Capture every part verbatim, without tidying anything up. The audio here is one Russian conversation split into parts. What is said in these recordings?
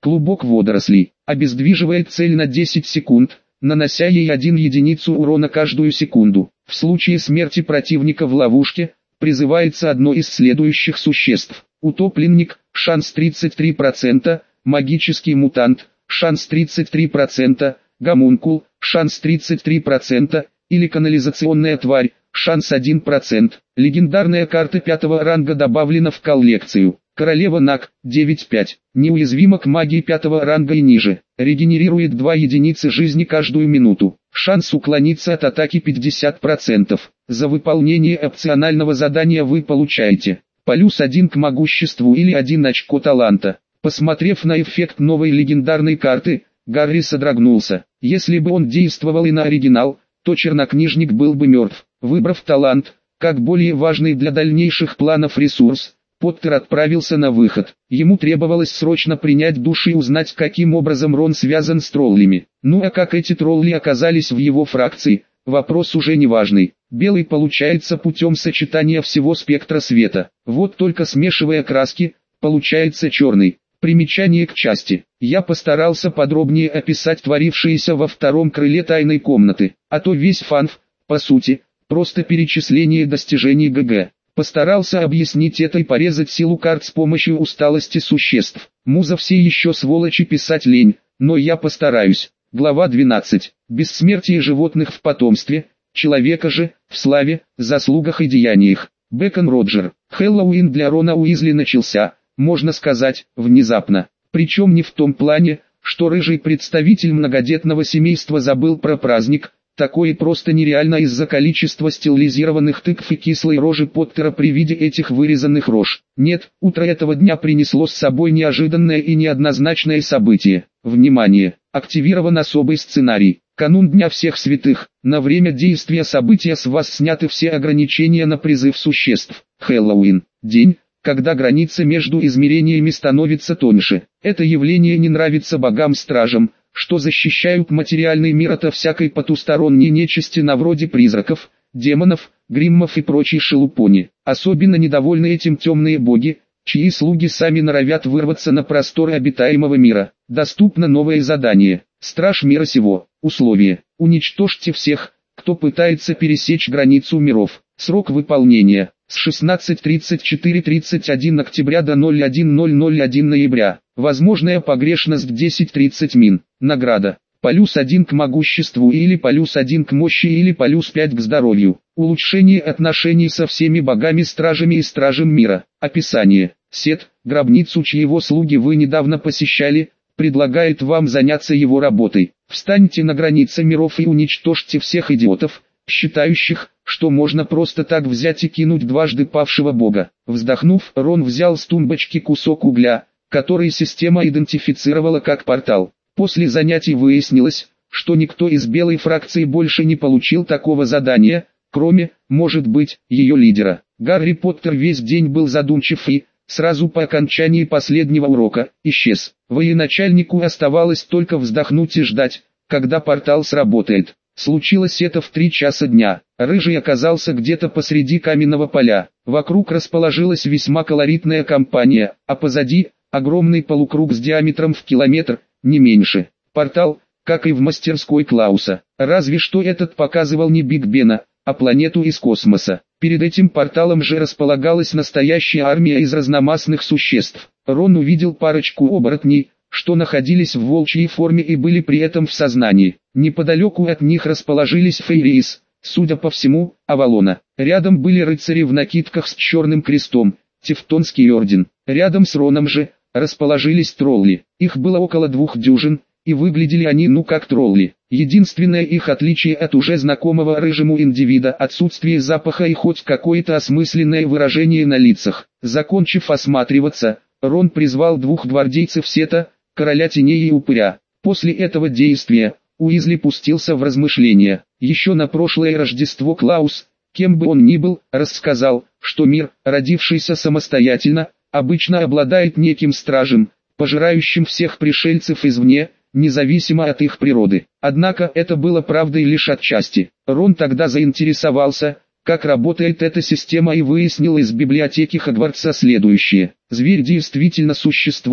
Клубок водорослей обездвиживает цель на десять секунд, нанося ей один единицу урона каждую секунду. В случае смерти противника в ловушке, призывается одно из следующих существ. Утопленник, шанс тридцать три процента, магический мутант, шанс тридцать три процента, гомункул, шанс тридцать три процента, или канализационная тварь, шанс один процент. Легендарная карта пятого ранга добавлена в коллекцию. Королева Наг, девять пять, неуязвима к магии пятого ранга и ниже, регенерирует два единицы жизни каждую минуту, шанс уклониться от атаки пятьдесят процентов. За выполнение опционального задания вы получаете плюс один к могуществу или один очко таланта. Посмотрев на эффект новой легендарной карты, Гарри содрогнулся. Если бы он действовал и на оригинал, то чернокнижник был бы мертв. Выбрав талант, как более важный для дальнейших планов ресурс, Поттер отправился на выход. Ему требовалось срочно принять душ и узнать, каким образом Рон связан с троллями. Ну а как эти тролли оказались в его фракции, вопрос уже не важный. Белый получается путем сочетания всего спектра света. Вот только смешивая краски, получается черный. Примечание к части. Я постарался подробнее описать творившееся во втором крыле тайной комнаты, а то весь фанф, по сути, просто перечисление достижений ГГ. Постарался объяснить это и порезать силу карт с помощью усталости существ. Муза все еще сволочи писать лень, но я постараюсь. Глава двенадцать. Бессмертие животных в потомстве, человека же, в славе, заслугах и деяниях. Бэкон Роджер. Хэллоуин для Рона Уизли начался, можно сказать, внезапно. Причем не в том плане, что рыжий представитель многодетного семейства забыл про праздник. Такое просто нереально из-за количества стилизированных тыкв и кислой рожи Поттера при виде этих вырезанных рож. Нет, утро этого дня принесло с собой неожиданное и неоднозначное событие. Внимание! Активирован особый сценарий. Канун Дня Всех Святых. На время действия события с вас сняты все ограничения на призыв существ. Хэллоуин. День, когда граница между измерениями становится тоньше. Это явление не нравится богам-стражам, что защищают материальный мир от всякой потусторонней нечисти на вроде призраков, демонов, гриммов и прочей шелупони. Особенно недовольны этим темные боги, чьи слуги сами норовят вырваться на просторы обитаемого мира. Доступно новое задание. Страж мира сего. Условие. Уничтожьте всех, кто пытается пересечь границу миров. Срок выполнения. С шестнадцать тридцать четыре тридцать один октября до ноль один ноль ноль один ноября. Возможная погрешность десять тридцать мин. Награда. Плюс один к могуществу или плюс один к мощи или плюс пять к здоровью. Улучшение отношений со всеми богами-стражами и стражем мира. Описание. Сет, гробницу чьего слуги вы недавно посещали, предлагает вам заняться его работой. Встаньте на границе миров и уничтожьте всех идиотов, считающих, что можно просто так взять и кинуть дважды павшего бога. Вздохнув, Рон взял с тумбочки кусок угля, который система идентифицировала как портал. После занятий выяснилось, что никто из белой фракции больше не получил такого задания, кроме, может быть, ее лидера. Гарри Поттер весь день был задумчив и, сразу по окончании последнего урока, исчез. Военачальнику оставалось только вздохнуть и ждать, когда портал сработает. Случилось это в три часа дня. Рыжий оказался где-то посреди каменного поля. Вокруг расположилась весьма колоритная компания, а позади – огромный полукруг с диаметром в километр, не меньше. Портал, как и в мастерской Клауса. Разве что этот показывал не Биг Бена, а планету из космоса. Перед этим порталом же располагалась настоящая армия из разномастных существ. Рон увидел парочку оборотней, что находились в волчьей форме и были при этом в сознании. Неподалеку от них расположились Фейрис, судя по всему, Авалона. Рядом были рыцари в накидках с черным крестом, Тевтонский орден. Рядом с Роном же расположились тролли. Их было около двух дюжин, и выглядели они ну как тролли. Единственное их отличие от уже знакомого рыжему индивида – отсутствие запаха и хоть какое-то осмысленное выражение на лицах. Закончив осматриваться, Рон призвал двух гвардейцев Сета, короля теней и упыря. После этого действия Уизли пустился в размышления. Еще на прошлое Рождество Клаус, кем бы он ни был, рассказал, что мир, родившийся самостоятельно, обычно обладает неким стражем, пожирающим всех пришельцев извне, независимо от их природы. Однако это было правдой лишь отчасти. Рон тогда заинтересовался, как работает эта система, и выяснил из библиотеки Хогвартса следующее. Зверь действительно существует,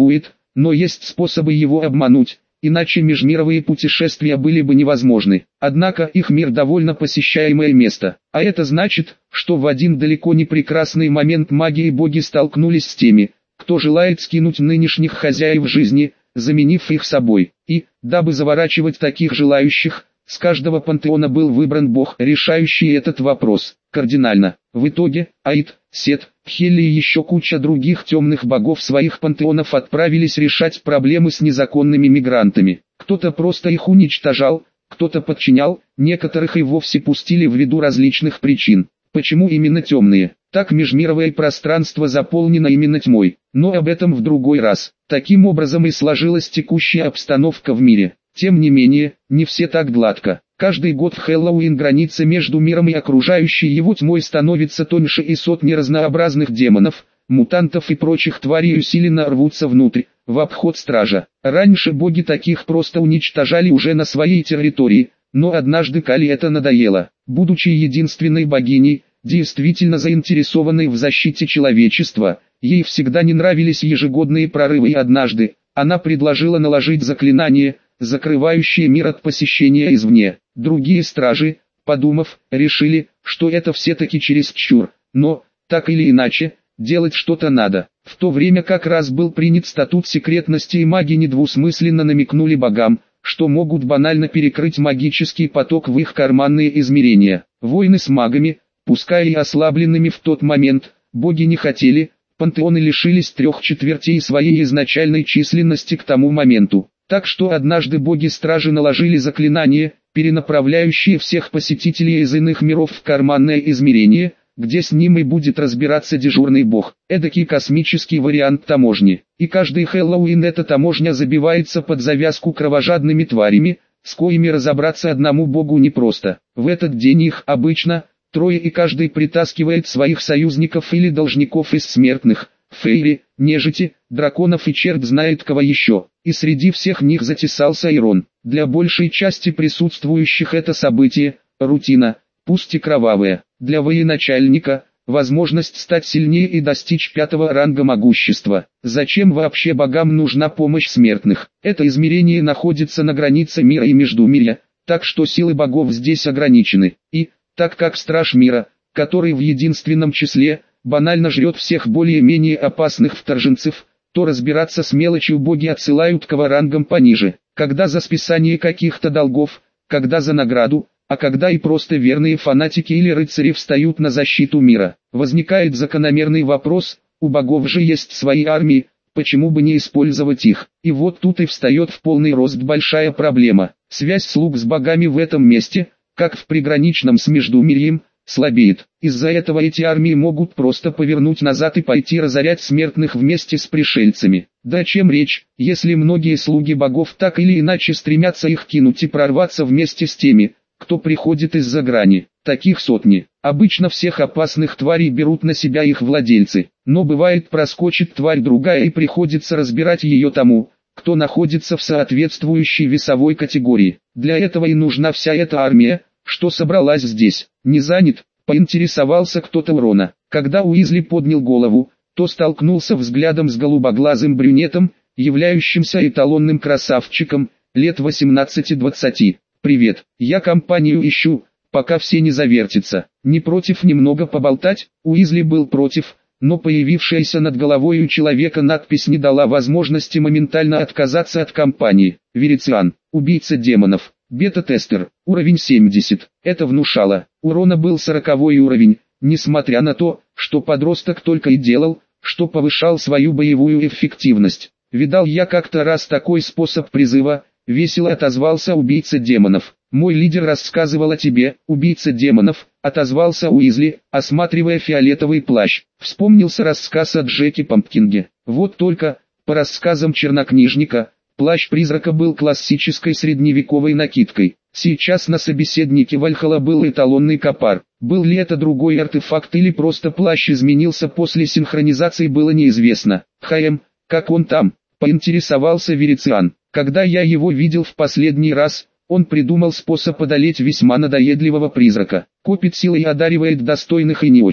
но есть способы его обмануть, иначе межмировые путешествия были бы невозможны. Однако их мир довольно посещаемое место, а это значит, что в один далеко не прекрасный момент маги и боги столкнулись с теми, кто желает скинуть нынешних хозяев жизни, заменив их собой. И, дабы заворачивать таких желающих, с каждого пантеона был выбран бог, решающий этот вопрос, кардинально. В итоге, Аид, Сет, Хелли и еще куча других темных богов своих пантеонов отправились решать проблемы с незаконными мигрантами. Кто-то просто их уничтожал, кто-то подчинял, некоторых и вовсе пустили ввиду различных причин. Почему именно темные? Так межмировое пространство заполнено именно тьмой, но об этом в другой раз. Таким образом и сложилась текущая обстановка в мире. Тем не менее, не все так гладко. Каждый год в Хэллоуин граница между миром и окружающей его тьмой становится тоньше, и сотни разнообразных демонов, мутантов и прочих тварей усиленно рвутся внутрь, в обход стража. Раньше боги таких просто уничтожали уже на своей территории, но однажды Кали это надоело. Будучи единственной богиней, действительно заинтересованной в защите человечества, ей всегда не нравились ежегодные прорывы, и однажды она предложила наложить заклинание, закрывающие мир от посещения извне. Другие стражи, подумав, решили, что это все-таки чересчур, но, так или иначе, делать что-то надо. В то время как раз был принят статут секретности, и маги недвусмысленно намекнули богам, что могут банально перекрыть магический поток в их карманные измерения. Войны с магами, пускай и ослабленными в тот момент, боги не хотели, пантеоны лишились трех четвертей своей изначальной численности к тому моменту. Так что однажды боги-стражи наложили заклинание, перенаправляющее всех посетителей из иных миров в карманное измерение, где с ним и будет разбираться дежурный бог. Эдакий космический вариант таможни. И каждый Хэллоуин эта таможня забивается под завязку кровожадными тварями, с коими разобраться одному богу непросто. В этот день их обычно трое, и каждый притаскивает своих союзников или должников из смертных, фейри, нежити, драконов и черт знает кого еще. И среди всех них затесался Ирон. Для большей части присутствующих это событие – рутина, пусть и кровавая. Для военачальника – возможность стать сильнее и достичь пятого ранга могущества. Зачем вообще богам нужна помощь смертных? Это измерение находится на границе мира и междумирья, так что силы богов здесь ограничены. И, так как страж мира, который в единственном числе, банально жрет всех более-менее опасных вторженцев, то разбираться с мелочью боги отсылают к рангам пониже, когда за списание каких-то долгов, когда за награду, а когда и просто верные фанатики или рыцари встают на защиту мира. Возникает закономерный вопрос: у богов же есть свои армии, почему бы не использовать их? И вот тут и встает в полный рост большая проблема. Связь слуг с богами в этом месте, как в приграничном с Междумирьем, слабеет. Из-за этого эти армии могут просто повернуть назад и пойти разорять смертных вместе с пришельцами. Да о чем речь, если многие слуги богов так или иначе стремятся их кинуть и прорваться вместе с теми, кто приходит из-за грани. Таких сотни. Обычно всех опасных тварей берут на себя их владельцы, но бывает проскочит тварь другая и приходится разбирать ее тому, кто находится в соответствующей весовой категории. Для этого и нужна вся эта армия, что собралась здесь. Не занят? Поинтересовался кто-то у Рона. Когда Уизли поднял голову, то столкнулся взглядом с голубоглазым брюнетом, являющимся эталонным красавчиком, лет восемнадцати-двадцати. «Привет, я компанию ищу, пока все не завертятся. Не против немного поболтать?» Уизли был против, но появившаяся над головой у человека надпись не дала возможности моментально отказаться от компании. Верициан, убийца демонов, бета-тестер, уровень семьдесят. Это внушало. У Рона был сороковой уровень, несмотря на то, что подросток только и делал, что повышал свою боевую эффективность. «Видал я как-то раз такой способ призыва», — весело отозвался убийца демонов. «Мой лидер рассказывал о тебе, убийца демонов», — отозвался Уизли, осматривая фиолетовый плащ. Вспомнился рассказ о Джеки Пампкинге. Вот только, по рассказам чернокнижника, плащ призрака был классической средневековой накидкой. Сейчас на собеседнике Вальхалла был эталонный копар. Был ли это другой артефакт или просто плащ изменился после синхронизации, было неизвестно. «Хм, как он там?» — поинтересовался Верициан. «Когда я его видел в последний раз, он придумал способ одолеть весьма надоедливого призрака. Копит силы и одаривает достойных и не очень», —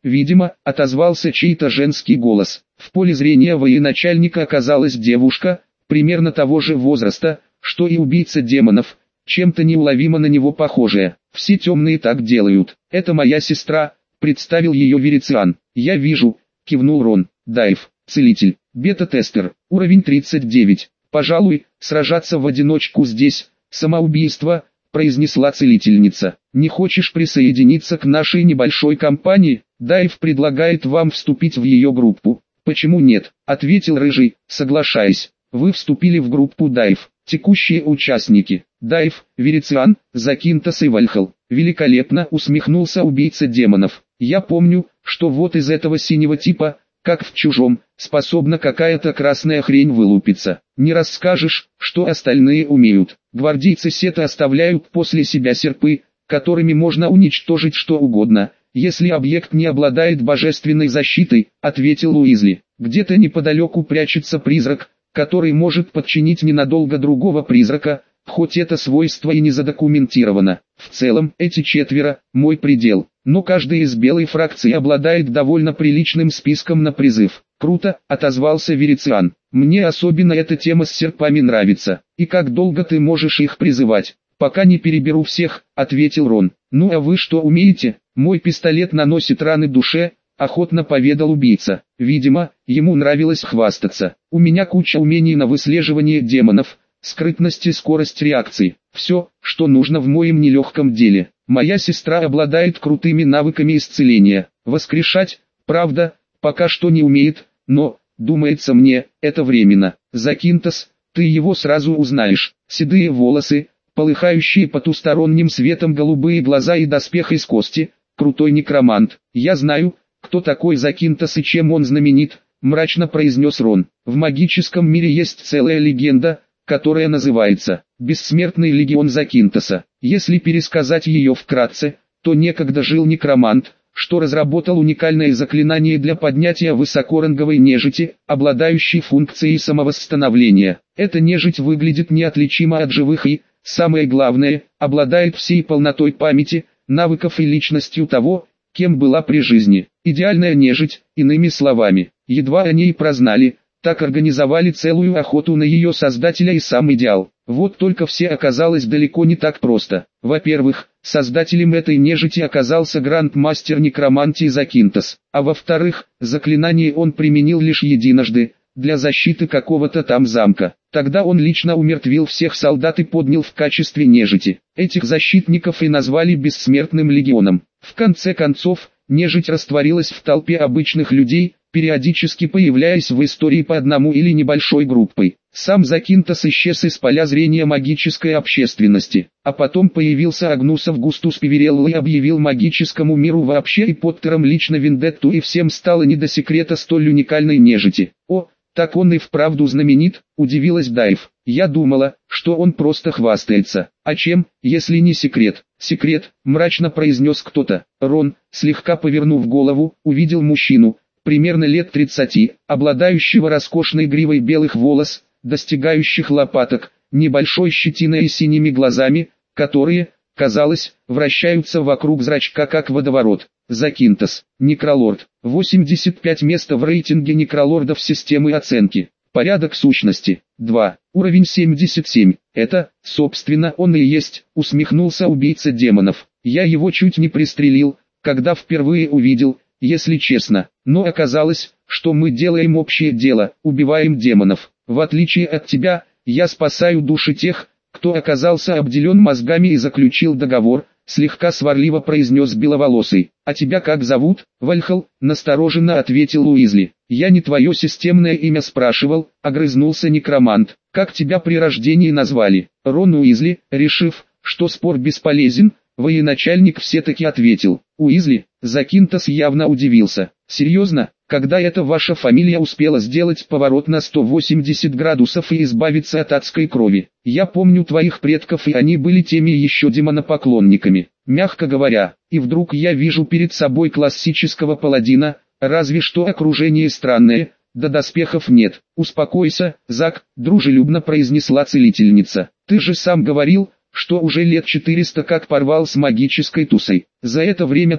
видимо, отозвался чей-то женский голос. В поле зрения военачальника оказалась девушка, примерно того же возраста, что и убийца демонов, чем-то неуловимо на него похожая. Все темные так делают. Это моя сестра, представил ее Верициан. Я вижу, кивнул Рон. Дайв, целитель, бета-тестер, уровень тридцать девять. Пожалуй, сражаться в одиночку здесь, самоубийство, произнесла целительница. Не хочешь присоединиться к нашей небольшой компании? Дайв предлагает вам вступить в ее группу. Почему нет? Ответил Рыжий, соглашаясь. Вы вступили в группу Дайв. Текущие участники. Дайв, Верициан, Закинтос и Вальхал. Великолепно, усмехнулся убийца демонов. Я помню, что вот из этого синего типа, как в Чужом, способна какая-то красная хрень вылупиться. Не расскажешь, что остальные умеют. Гвардейцы Сета оставляют после себя серпы, которыми можно уничтожить что угодно, если объект не обладает божественной защитой, ответил Уизли. Где-то неподалеку прячется призрак, который может подчинить ненадолго другого призрака, хоть это свойство и не задокументировано. В целом, эти четверо – мой предел, но каждый из белой фракции обладает довольно приличным списком на призыв. Круто, отозвался Верициан. Мне особенно эта тема с серпами нравится. И как долго ты можешь их призывать? Пока не переберу всех, ответил Рон. Ну а вы что умеете? Мой пистолет наносит раны душе, охотно поведал убийца. Видимо, ему нравилось хвастаться. У меня куча умений на выслеживание демонов, скрытность и скорость реакции. Все, что нужно в моем нелегком деле. Моя сестра обладает крутыми навыками исцеления. Воскрешать, правда, пока что не умеет, но, думается мне, это временно. Закинтос, ты его сразу узнаешь. Седые волосы, полыхающие потусторонним светом голубые глаза и доспех из кости, крутой некромант. Я знаю, кто такой Закинтос и чем он знаменит, мрачно произнес Рон. В магическом мире есть целая легенда, которая называется «Бессмертный легион Закинтоса». Если пересказать ее вкратце, то некогда жил некромант, что разработал уникальное заклинание для поднятия высокоранговой нежити, обладающей функцией самовосстановления. Эта нежить выглядит неотличимо от живых и, самое главное, обладает всей полнотой памяти, навыков и личностью того, кем была при жизни. Идеальная нежить, иными словами. Едва о ней прознали, так организовали целую охоту на ее создателя и сам идеал. Вот только все оказалось далеко не так просто. Во-первых, создателем этой нежити оказался грандмастер некромантии Закинтос, а во-вторых, заклинание он применил лишь единожды, для защиты какого-то там замка. Тогда он лично умертвил всех солдат и поднял в качестве нежити. Этих защитников и назвали Бессмертным легионом. В конце концов, нежить растворилась в толпе обычных людей, периодически появляясь в истории по одному или небольшой группой. Сам Закинтос исчез из поля зрения магической общественности, а потом появился Агнусов Густус Пиверелло и объявил магическому миру вообще и Поттером лично вендетту, и всем стало не до секрета столь уникальной нежити. О, так он и вправду знаменит, удивилась Дайв. Я думала, что он просто хвастается. А чем, если не секрет? Секрет, мрачно произнес кто-то. Рон, слегка повернув голову, увидел мужчину, примерно лет тридцати, обладающего роскошной гривой белых волос, достигающих лопаток, небольшой щетиной и синими глазами, которые, казалось, вращаются вокруг зрачка как водоворот. Закинтос, Некролорд, восемьдесят пять место в рейтинге некролордов системы оценки. Порядок сущности, два, уровень семьдесят семь. Это, собственно, он и есть, усмехнулся убийца демонов. Я его чуть не пристрелил, когда впервые увидел, если честно, но оказалось, что мы делаем общее дело, убиваем демонов. В отличие от тебя, я спасаю души тех, кто оказался обделен мозгами и заключил договор, слегка сварливо произнес Беловолосый. А тебя как зовут? Вальхал, настороженно ответил Уизли. Я не твое системное имя спрашивал, огрызнулся некромант. Как тебя при рождении назвали? Рон Уизли, решив, что спор бесполезен, военачальник все-таки ответил. Уизли, Закинтос явно удивился. Серьезно, когда это ваша фамилия успела сделать поворот на сто восемьдесят градусов и избавиться от адской крови? Я помню твоих предков, и они были теми еще демонопоклонниками, мягко говоря. И вдруг я вижу перед собой классического паладина, разве что окружение странное, да доспехов нет. Успокойся, Зак, дружелюбно произнесла целительница. Ты же сам говорил, что уже лет четыреста как порвал с магической тусой. За это время там,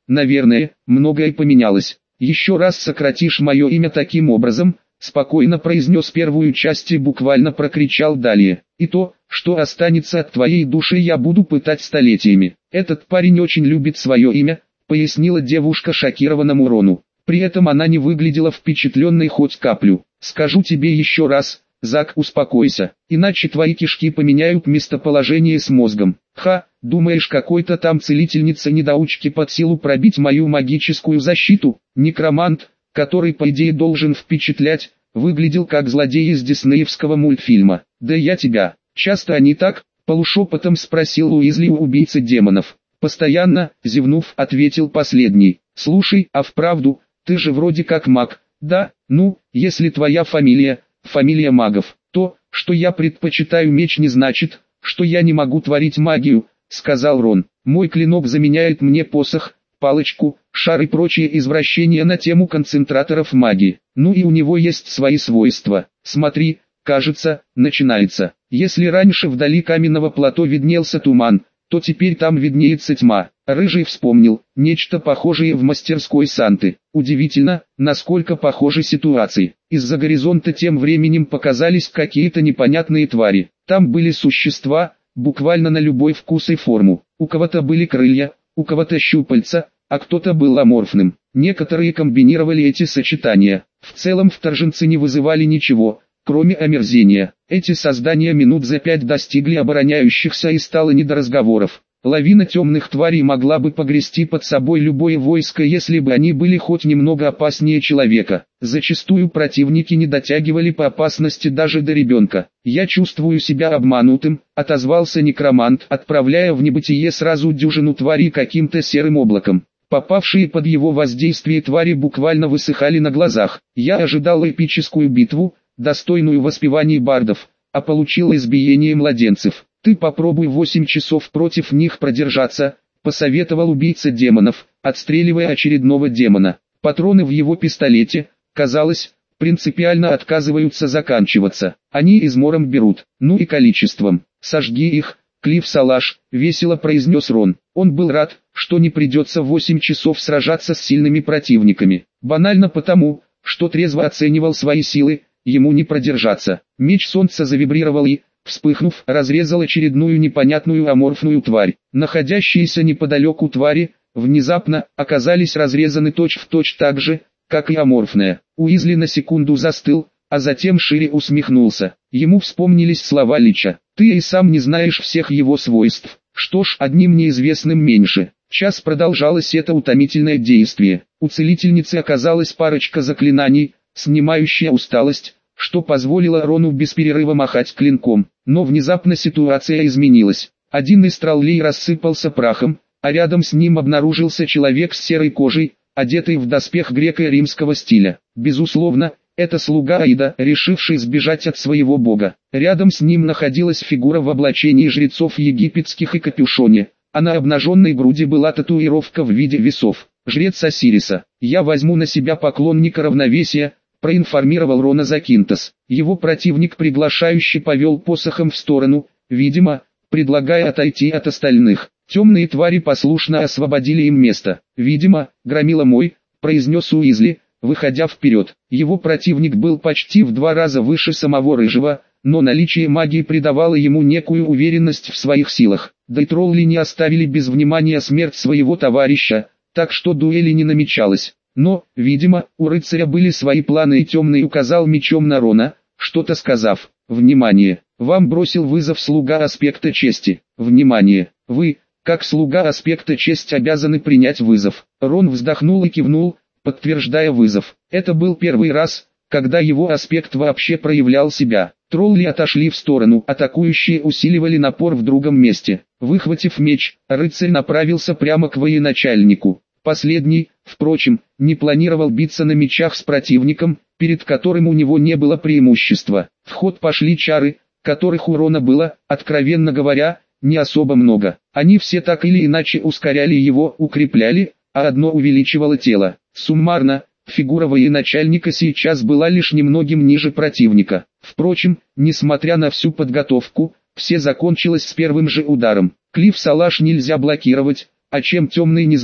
наверное, многое поменялось. Еще раз сократишь мое имя таким образом, спокойно произнес первую часть и буквально прокричал далее. И то, что останется от твоей души, я буду пытать столетиями. Этот парень очень любит свое имя, пояснила девушка шокированному Рону. При этом она не выглядела впечатленной хоть каплю. Скажу тебе еще раз, Зак, успокойся, иначе твои кишки поменяют местоположение с мозгом. Ха, думаешь, какой-то там целительница-недоучки под силу пробить мою магическую защиту? Некромант, который по идее должен впечатлять, выглядел как злодей из диснеевского мультфильма. Да я тебя, часто они так, полушепотом спросил Уизли у убийцы демонов. Постоянно, зевнув, ответил последний. Слушай, а вправду, ты же вроде как маг, да? Ну, если твоя фамилия, фамилия магов, то, что я предпочитаю меч, не значит, что я не могу творить магию, сказал Рон. Мой клинок заменяет мне посох, палочку, шар и прочие извращения на тему концентраторов магии. Ну и у него есть свои свойства. Смотри, кажется, начинается. Если раньше вдали каменного плато виднелся туман, то теперь там виднеется тьма. Рыжий вспомнил, нечто похожее в мастерской Санты. Удивительно, насколько похожи ситуации. Из-за горизонта тем временем показались какие-то непонятные твари. Там были существа, буквально на любой вкус и форму. У кого-то были крылья, у кого-то щупальца, а кто-то был аморфным. Некоторые комбинировали эти сочетания. В целом вторженцы не вызывали ничего, кроме омерзения. Эти создания минут за пять достигли обороняющихся и стало не до разговоров. Лавина темных тварей могла бы погрести под собой любое войско, если бы они были хоть немного опаснее человека. Зачастую противники не дотягивали по опасности даже до ребенка. «Я чувствую себя обманутым», — отозвался некромант, отправляя в небытие сразу дюжину тварей каким-то серым облаком. Попавшие под его воздействие твари буквально высыхали на глазах. «Я ожидал эпическую битву, достойную воспеваний бардов, а получил избиение младенцев. Ты попробуй восемь часов против них продержаться», — посоветовал убийца демонов, отстреливая очередного демона. Патроны в его пистолете, казалось, принципиально отказываются заканчиваться. Они измором берут, ну и количеством. «Сожги их, Клифф Салаш», — весело произнес Рон. Он был рад, что не придется восемь часов сражаться с сильными противниками. Банально потому, что трезво оценивал свои силы, ему не продержаться. Меч солнца завибрировал и, вспыхнув, разрезал очередную непонятную аморфную тварь. Находящиеся неподалеку твари, внезапно, оказались разрезаны точь-в-точь так же, как и аморфная. Уизли на секунду застыл, а затем шире усмехнулся. Ему вспомнились слова Лича. «Ты и сам не знаешь всех его свойств. Что ж, одним неизвестным меньше». Час продолжалось это утомительное действие. У целительницы оказалась парочка заклинаний, снимающая усталость, что позволило Рону без перерыва махать клинком. Но внезапно ситуация изменилась. Один из троллей рассыпался прахом, а рядом с ним обнаружился человек с серой кожей, одетый в доспех греко-римского стиля. Безусловно, это слуга Аида, решивший сбежать от своего бога. Рядом с ним находилась фигура в облачении жрецов египетских и капюшоне, а на обнаженной груди была татуировка в виде весов. Жрец Осириса. «Я возьму на себя поклонника равновесия», — проинформировал Рона Закинтос. Его противник приглашающе повел посохом в сторону, видимо, предлагая отойти от остальных. Темные твари послушно освободили им место. «Видимо, громила мой», — произнес Уизли, выходя вперед. Его противник был почти в два раза выше самого Рыжего, но наличие магии придавало ему некую уверенность в своих силах. Да и тролли не оставили без внимания смерть своего товарища, так что дуэли не намечалось. Но, видимо, у рыцаря были свои планы, и темный указал мечом на Рона, что-то сказав. «Внимание! Вам бросил вызов слуга аспекта чести. Внимание! Вы, как слуга аспекта чести, обязаны принять вызов». Рон вздохнул и кивнул, подтверждая вызов. Это был первый раз, когда его аспект вообще проявлял себя. Тролли отошли в сторону, атакующие усиливали напор в другом месте. Выхватив меч, рыцарь направился прямо к военачальнику. Последний, впрочем, не планировал биться на мечах с противником, перед которым у него не было преимущества. В ход пошли чары, которых у Рона было, откровенно говоря, не особо много. Они все так или иначе ускоряли его, укрепляли, а одно увеличивало тело. Суммарно, фигура военачальника сейчас была лишь немногим ниже противника. Впрочем, несмотря на всю подготовку, все закончилось с первым же ударом. Клифф Салаш нельзя блокировать, а чем темный не знал,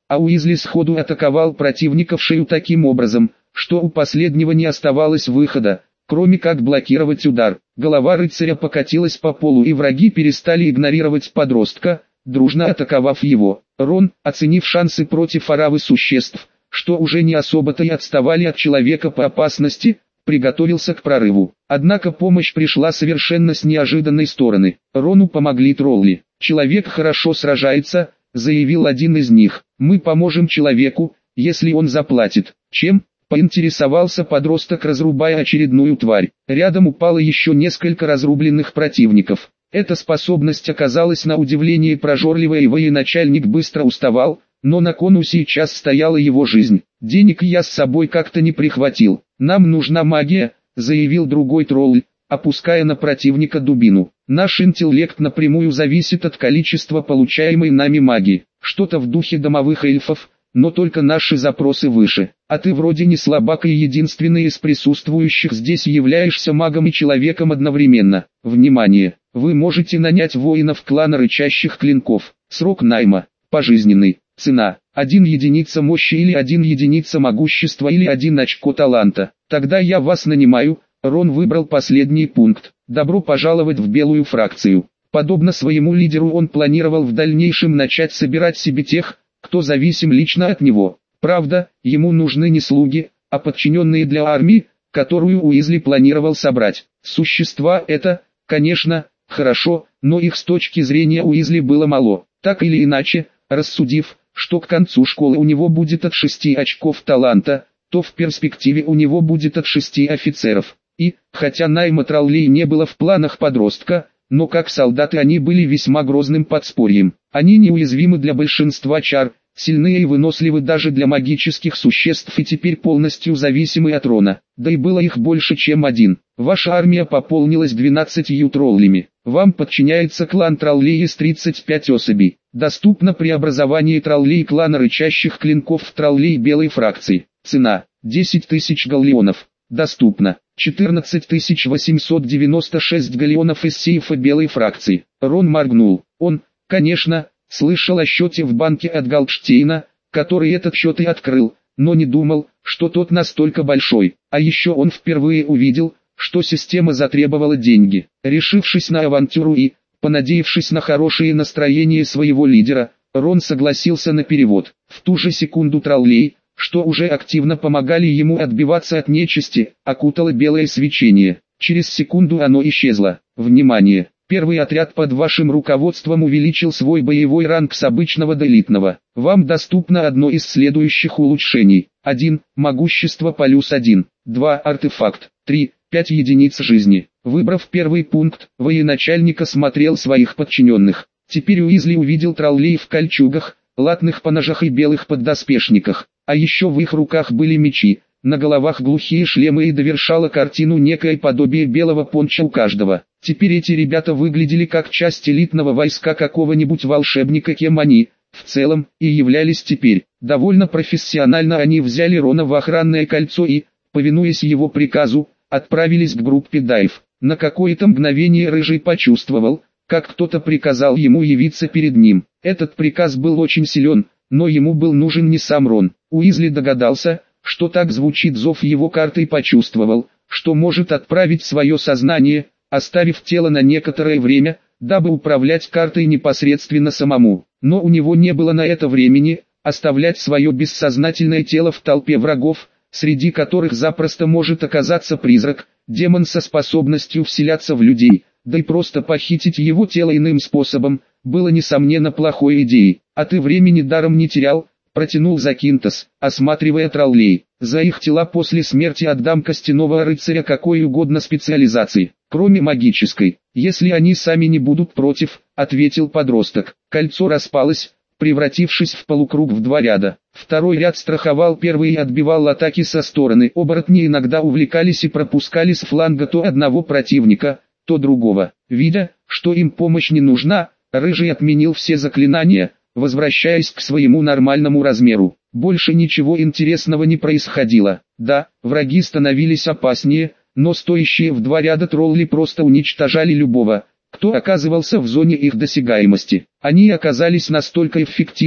а Уизли сходу атаковал противника в шею таким образом, что у последнего не оставалось выхода, кроме как блокировать удар. Голова рыцаря покатилась по полу, и враги перестали игнорировать подростка, дружно атаковав его. Рон, оценив шансы против оравы существ, что уже не особо-то и отставали от человека по опасности, приготовился к прорыву. Однако помощь пришла совершенно с неожиданной стороны. Рону помогли тролли. «Человек хорошо сражается», — заявил один из них. «Мы поможем человеку, если он заплатит». «Чем?» — поинтересовался подросток, разрубая очередную тварь. Рядом упало еще несколько разрубленных противников. Эта способность оказалась на удивление прожорливой, и военачальник быстро уставал, но на кону сейчас стояла его жизнь. «Денег я с собой как-то не прихватил. Нам нужна магия», — заявил другой тролль, опуская на противника дубину. «Наш интеллект напрямую зависит от количества получаемой нами магии. Что-то в духе домовых эльфов, но только наши запросы выше. А ты вроде не слабак и единственный из присутствующих здесь являешься магом и человеком одновременно. Внимание! Вы можете нанять воинов клана рычащих клинков. Срок найма – пожизненный. Цена – один единица мощи или один единица могущества или один очко таланта. Тогда я вас нанимаю». Рон выбрал последний пункт. «Добро пожаловать в белую фракцию». Подобно своему лидеру, он планировал в дальнейшем начать собирать себе тех, кто зависим лично от него. Правда, ему нужны не слуги, а подчиненные для армии, которую Уизли планировал собрать. Существа это, конечно, хорошо, но их с точки зрения Уизли было мало. Так или иначе, рассудив, что к концу школы у него будет от шести очков таланта, то в перспективе у него будет от шести офицеров. И, хотя найма троллей не было в планах подростка, но как солдаты они были весьма грозным подспорьем. Они неуязвимы для большинства чар, сильны и выносливы даже для магических существ и теперь полностью зависимы от Рона. Да и было их больше, чем один. Ваша армия пополнилась двенадцатью троллями. Вам подчиняется клан троллей из тридцати пяти особей. Доступно преобразование троллей клана рычащих клинков в троллей белой фракции. Цена – десять тысяч галлеонов. Доступно четырнадцать тысяч восемьсот девяносто шесть галлеонов из сейфа белой фракции. Рон моргнул. Он, конечно, слышал о счете в банке от Галдштейна, который этот счет и открыл, но не думал, что тот настолько большой. А еще он впервые увидел, что система затребовала деньги. Решившись на авантюру и, понадеявшись на хорошее настроение своего лидера, Рон согласился на перевод. В ту же секунду троллей, что уже активно помогали ему отбиваться от нечисти, окутало белое свечение. Через секунду оно исчезло. Внимание! Первый отряд под вашим руководством увеличил свой боевой ранг с обычного до элитного. Вам доступно одно из следующих улучшений. один. Могущество плюс один. два. Артефакт. три. пять единиц жизни. Выбрав первый пункт, военачальник осмотрел своих подчиненных. Теперь Уизли увидел троллей в кольчугах, латных поножах и белых поддоспешниках. А еще в их руках были мечи, на головах глухие шлемы, и довершало картину некое подобие белого понча у каждого. Теперь эти ребята выглядели как часть элитного войска какого-нибудь волшебника, кем они, в целом, и являлись теперь. Довольно профессионально они взяли Рона в охранное кольцо и, повинуясь его приказу, отправились к группе Дайв. На какое-то мгновение Рыжий почувствовал, как кто-то приказал ему явиться перед ним. Этот приказ был очень силен, но ему был нужен не сам Рон. Уизли догадался, что так звучит зов его карты, и почувствовал, что может отправить свое сознание, оставив тело на некоторое время, дабы управлять картой непосредственно самому. Но у него не было на это времени, оставлять свое бессознательное тело в толпе врагов, среди которых запросто может оказаться призрак, демон со способностью вселяться в людей, да и просто похитить его тело иным способом, было несомненно плохой идеей. «А ты времени даром не терял», — протянул Закинтос, осматривая троллей. «За их тела после смерти отдам костяного рыцаря какой угодно специализации, кроме магической, если они сами не будут против», — ответил подросток. Кольцо распалось, превратившись в полукруг в два ряда. Второй ряд страховал первый и отбивал атаки со стороны. Оборотни иногда увлекались и пропускали с фланга то одного противника, то другого. Видя, что им помощь не нужна, Рыжий отменил все заклинания, возвращаясь к своему нормальному размеру. Больше ничего интересного не происходило. Да, враги становились опаснее, но стоящие в два ряда тролли просто уничтожали любого, кто оказывался в зоне их досягаемости. Они оказались настолько эффективны,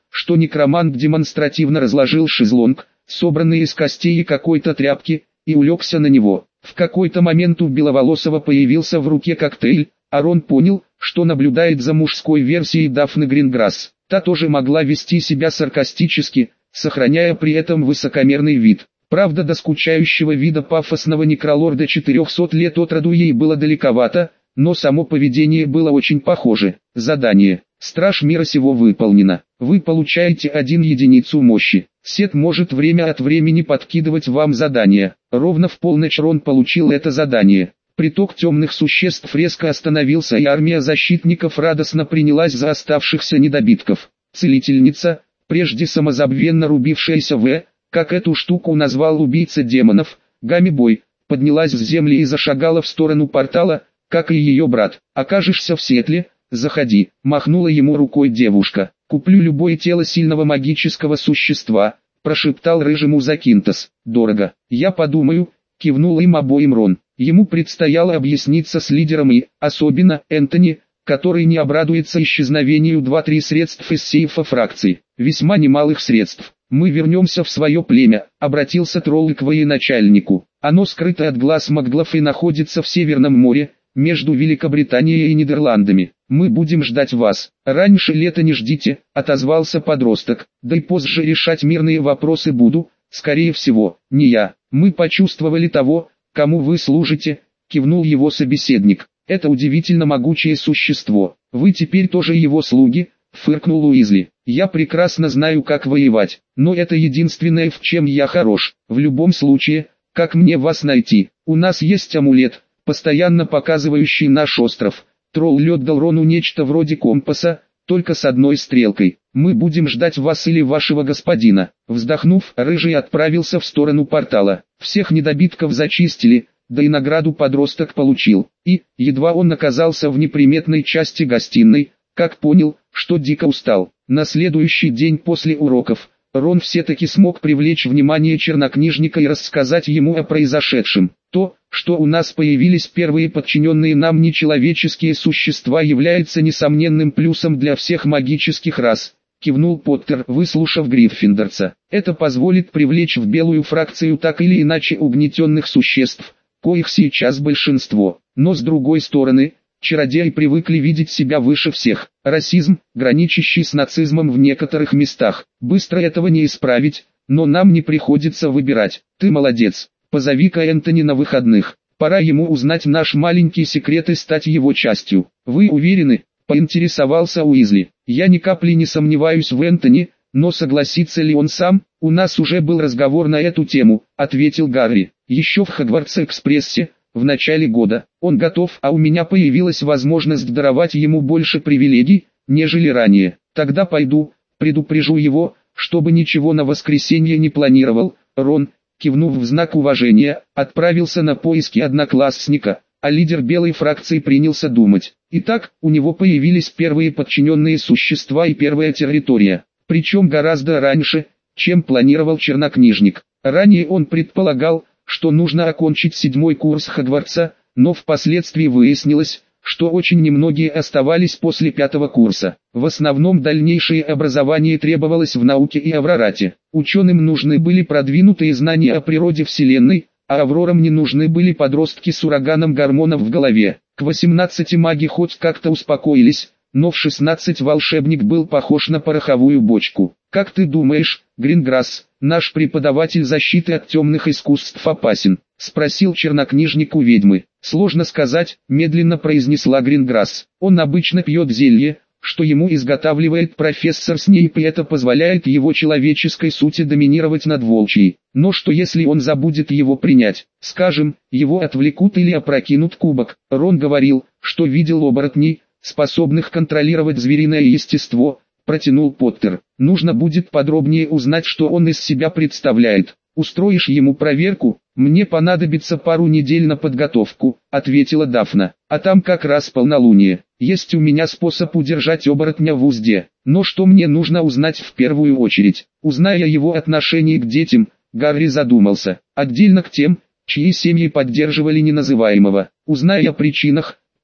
что некромант демонстративно разложил шезлонг, собранный из костей и какой-то тряпки, и улегся на него. В какой-то момент у Беловолосого появился в руке коктейль, а Рон понял, что наблюдает за мужской версией Дафны Гринграсс. Та тоже могла вести себя саркастически, сохраняя при этом высокомерный вид. Правда, до скучающего вида пафосного некролорда четырехсот лет от роду ей было далековато, но само поведение было очень похоже. Задание. Страж мира сего выполнено. Вы получаете один единицу мощи. Сет может время от времени подкидывать вам задания. Ровно в полночь Рон получил это задание. Приток темных существ резко остановился, и армия защитников радостно принялась за оставшихся недобитков. Целительница, прежде самозабвенно рубившаяся в, как эту штуку назвал убийца демонов, Гамми-бой, поднялась с земли и зашагала в сторону портала, как и ее брат. «Окажешься в Сетле, заходи», — махнула ему рукой девушка. «Куплю любое тело сильного магического существа», — прошептал рыжему Закинтос. «Дорого». «Я подумаю», — кивнул им обоим Рон. Ему предстояло объясниться с лидером и, особенно, Энтони, который не обрадуется исчезновению два-три средств из сейфа фракции. Весьма немалых средств. «Мы вернемся в свое племя», — обратился тролль к военачальнику. «Оно скрыто от глаз маглов и находится в Северном море, между Великобританией и Нидерландами. Мы будем ждать вас. Раньше лета не ждите», — отозвался подросток. «Да и позже решать мирные вопросы буду, скорее всего, не я. Мы почувствовали того, кому вы служите», — кивнул его собеседник. «Это удивительно могучее существо. Вы теперь тоже его слуги», — фыркнул Уизли. «Я прекрасно знаю, как воевать, но это единственное, в чем я хорош. В любом случае, как мне вас найти? У нас есть амулет, постоянно показывающий наш остров». Тролль отдал Рону нечто вроде компаса, только с одной стрелкой. «Мы будем ждать вас или вашего господина». Вздохнув, Рыжий отправился в сторону портала. Всех недобитков зачистили, да и награду подросток получил. И, едва он оказался в неприметной части гостиной, как понял, что дико устал. На следующий день после уроков, Рон все-таки смог привлечь внимание чернокнижника и рассказать ему о произошедшем. «То, что у нас появились первые подчиненные нам нечеловеческие существа, является несомненным плюсом для всех магических рас», — кивнул Поттер, выслушав Гриффиндорца. «Это позволит привлечь в белую фракцию так или иначе угнетенных существ, коих сейчас большинство. Но с другой стороны, чародеи привыкли видеть себя выше всех. Расизм, граничащий с нацизмом в некоторых местах. Быстро этого не исправить, но нам не приходится выбирать. Ты молодец. Позови-ка Энтони на выходных. Пора ему узнать наш маленький секрет и стать его частью». «Вы уверены?» — поинтересовался Уизли. «Я ни капли не сомневаюсь в Энтони, но согласится ли он сам? У нас уже был разговор на эту тему», — ответил Гарри. «Еще в Хогвартс-экспрессе, в начале года. Он готов, а у меня появилась возможность даровать ему больше привилегий, нежели ранее. Тогда пойду, предупрежу его, чтобы ничего на воскресенье не планировал». Рон, кивнув в знак уважения, отправился на поиски одноклассника, а лидер белой фракции принялся думать. Итак, у него появились первые подчиненные существа и первая территория, причем гораздо раньше, чем планировал чернокнижник. Ранее он предполагал, что нужно окончить седьмой курс Хогвартса, но впоследствии выяснилось, что очень немногие оставались после пятого курса. В основном дальнейшее образование требовалось в науке и Аврорате. Ученым нужны были продвинутые знания о природе Вселенной, а Аврорам не нужны были подростки с ураганом гормонов в голове. К восемнадцати маги хоть как-то успокоились, но в шестнадцать волшебник был похож на пороховую бочку. «Как ты думаешь, Гринграсс, наш преподаватель защиты от темных искусств опасен?» — спросил чернокнижник у ведьмы. «Сложно сказать», — медленно произнесла Гринграсс. «Он обычно пьет зелье, что ему изготавливает профессор Снейп, и это позволяет его человеческой сути доминировать над волчьей. Но что если он забудет его принять? Скажем, его отвлекут или опрокинут кубок». Рон говорил, что видел оборотней, способных контролировать звериное естество, протянул Поттер. «Нужно будет подробнее узнать, что он из себя представляет. Устроишь ему проверку?» «Мне понадобится пару недель на подготовку», — ответила Дафна. «А там как раз полнолуние. Есть у меня способ удержать оборотня в узде. Но что мне нужно узнать в первую очередь? Узная его отношение к детям», — Гарри задумался. «Отдельно к тем, чьи семьи поддерживали неназываемого. Узная о причинах, по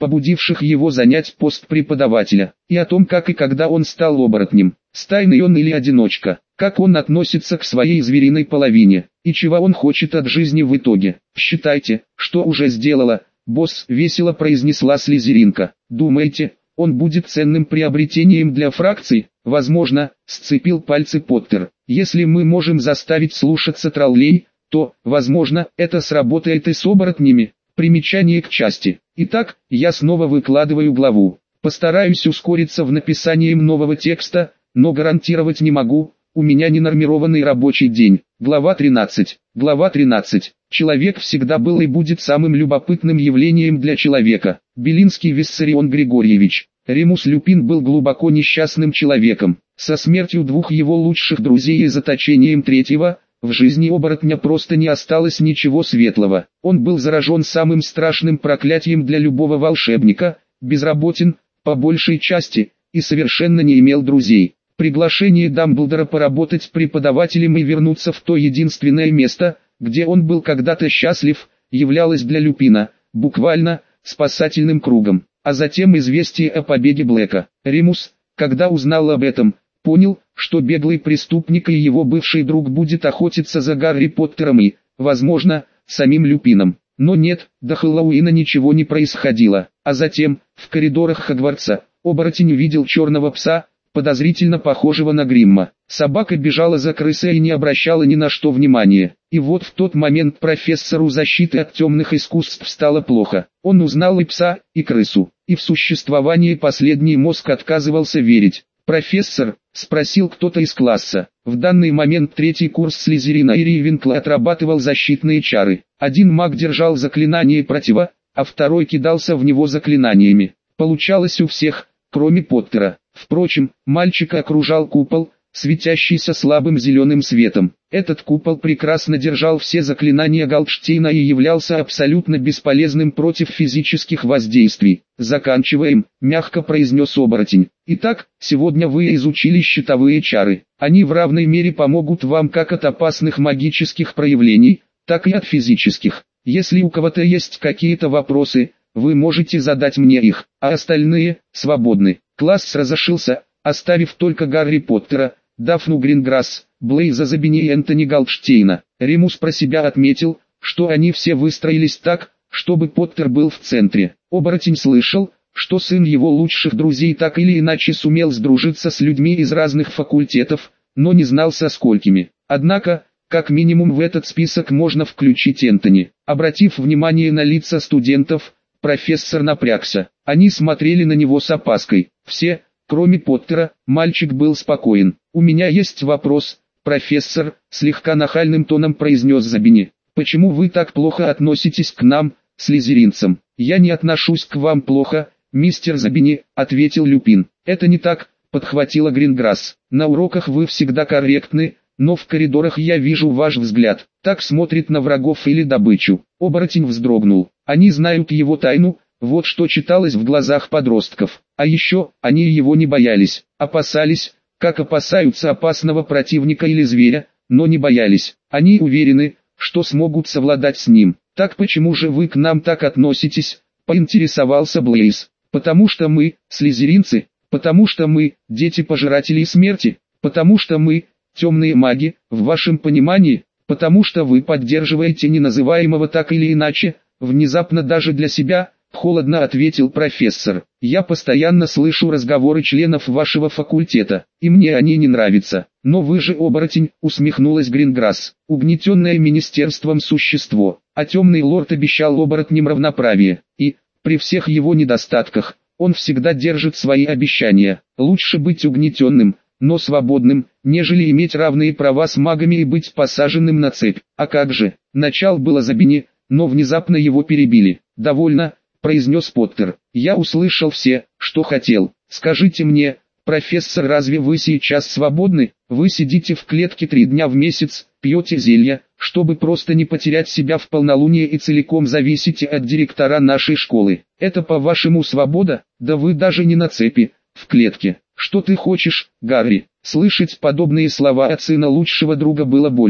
побудивших его занять пост преподавателя, и о том, как и когда он стал оборотнем, стайный он или одиночка, как он относится к своей звериной половине, и чего он хочет от жизни в итоге. «Считайте, что уже сделала, босс», — весело произнесла Слизеринка. «Думаете, он будет ценным приобретением для фракции?» «Возможно», — сцепил пальцы Поттер. «Если мы можем заставить слушаться троллей, то, возможно, это сработает и с оборотнями». Примечание к части. Итак, я снова выкладываю главу. Постараюсь ускориться в написании нового текста, но гарантировать не могу, у меня ненормированный рабочий день. Глава тринадцать. Глава тринадцать. Человек всегда был и будет самым любопытным явлением для человека. Белинский Виссарион Григорьевич. Ремус Люпин был глубоко несчастным человеком. Со смертью двух его лучших друзей и заточением третьего, в жизни оборотня просто не осталось ничего светлого. Он был заражен самым страшным проклятием для любого волшебника, безработен, по большей части, и совершенно не имел друзей. Приглашение Дамблдора поработать преподавателем и вернуться в то единственное место, где он был когда-то счастлив, являлось для Люпина, буквально, спасательным кругом. А затем известие о побеге Блэка. Ремус, когда узнал об этом, понял, что беглый преступник и его бывший друг будет охотиться за Гарри Поттером и, возможно, самим Люпином. Но нет, до Хэллоуина ничего не происходило. А затем, в коридорах Хогвартса, оборотень увидел черного пса, подозрительно похожего на Гримма. Собака бежала за крысой и не обращала ни на что внимания. И вот в тот момент профессору защиты от темных искусств стало плохо. Он узнал и пса, и крысу, и в существование последний мозг отказывался верить. «Профессор?» — спросил кто-то из класса. В данный момент третий курс Слизерина и Рейвенкла отрабатывал защитные чары. Один маг держал заклинание протива, а второй кидался в него заклинаниями. Получалось у всех, кроме Поттера. Впрочем, мальчика окружал купол, светящийся слабым зеленым светом. Этот купол прекрасно держал все заклинания Галдштейна и являлся абсолютно бесполезным против физических воздействий. «Заканчиваем», — мягко произнес оборотень. «Итак, сегодня вы изучили щитовые чары. Они в равной мере помогут вам как от опасных магических проявлений, так и от физических. Если у кого-то есть какие-то вопросы, вы можете задать мне их, а остальные свободны». Класс разошелся, оставив только Гарри Поттера, Дафну Гринграсс, Блейза Забини и Энтони Галдштейна. Ремус про себя отметил, что они все выстроились так, чтобы Поттер был в центре. Оборотень слышал, что сын его лучших друзей так или иначе сумел сдружиться с людьми из разных факультетов, но не знал со сколькими. Однако, как минимум в этот список можно включить Энтони. Обратив внимание на лица студентов, профессор напрягся. Они смотрели на него с опаской. Все, кроме Поттера, мальчик был спокоен. «У меня есть вопрос, профессор», — слегка нахальным тоном произнес Забини. «Почему вы так плохо относитесь к нам, слизеринцам?» «Я не отношусь к вам плохо, мистер Забини», — ответил Люпин. «Это не так», — подхватила Гринграсс. «На уроках вы всегда корректны, но в коридорах я вижу ваш взгляд. Так смотрит на врагов или добычу». Оборотень вздрогнул. «Они знают его тайну», вот что читалось в глазах подростков. А еще, они его не боялись, опасались, как опасаются опасного противника или зверя, но не боялись. Они уверены, что смогут совладать с ним. «Так почему же вы к нам так относитесь?» — поинтересовался Блейз. «Потому что мы, слизеринцы, потому что мы, дети пожирателей смерти, потому что мы, темные маги, в вашем понимании, потому что вы поддерживаете неназываемого так или иначе, внезапно даже для себя», — холодно ответил профессор. «Я постоянно слышу разговоры членов вашего факультета, и мне они не нравятся. Но вы же оборотень», — усмехнулась Гринграсс, — «угнетенное министерством существо, а темный лорд обещал оборотням равноправие, и, при всех его недостатках, он всегда держит свои обещания. Лучше быть угнетенным, но свободным, нежели иметь равные права с магами и быть посаженным на цепь». «А как же?» — начал было Забини, но внезапно его перебили. «Довольно», — произнес Поттер. «Я услышал все, что хотел. Скажите мне, профессор, разве вы сейчас свободны? Вы сидите в клетке три дня в месяц, пьете зелья, чтобы просто не потерять себя в полнолуние и целиком зависите от директора нашей школы. Это по-вашему свобода? Да вы даже не на цепи, в клетке. Что ты хочешь, Гарри?» Слышать подобные слова от сына лучшего друга было больно.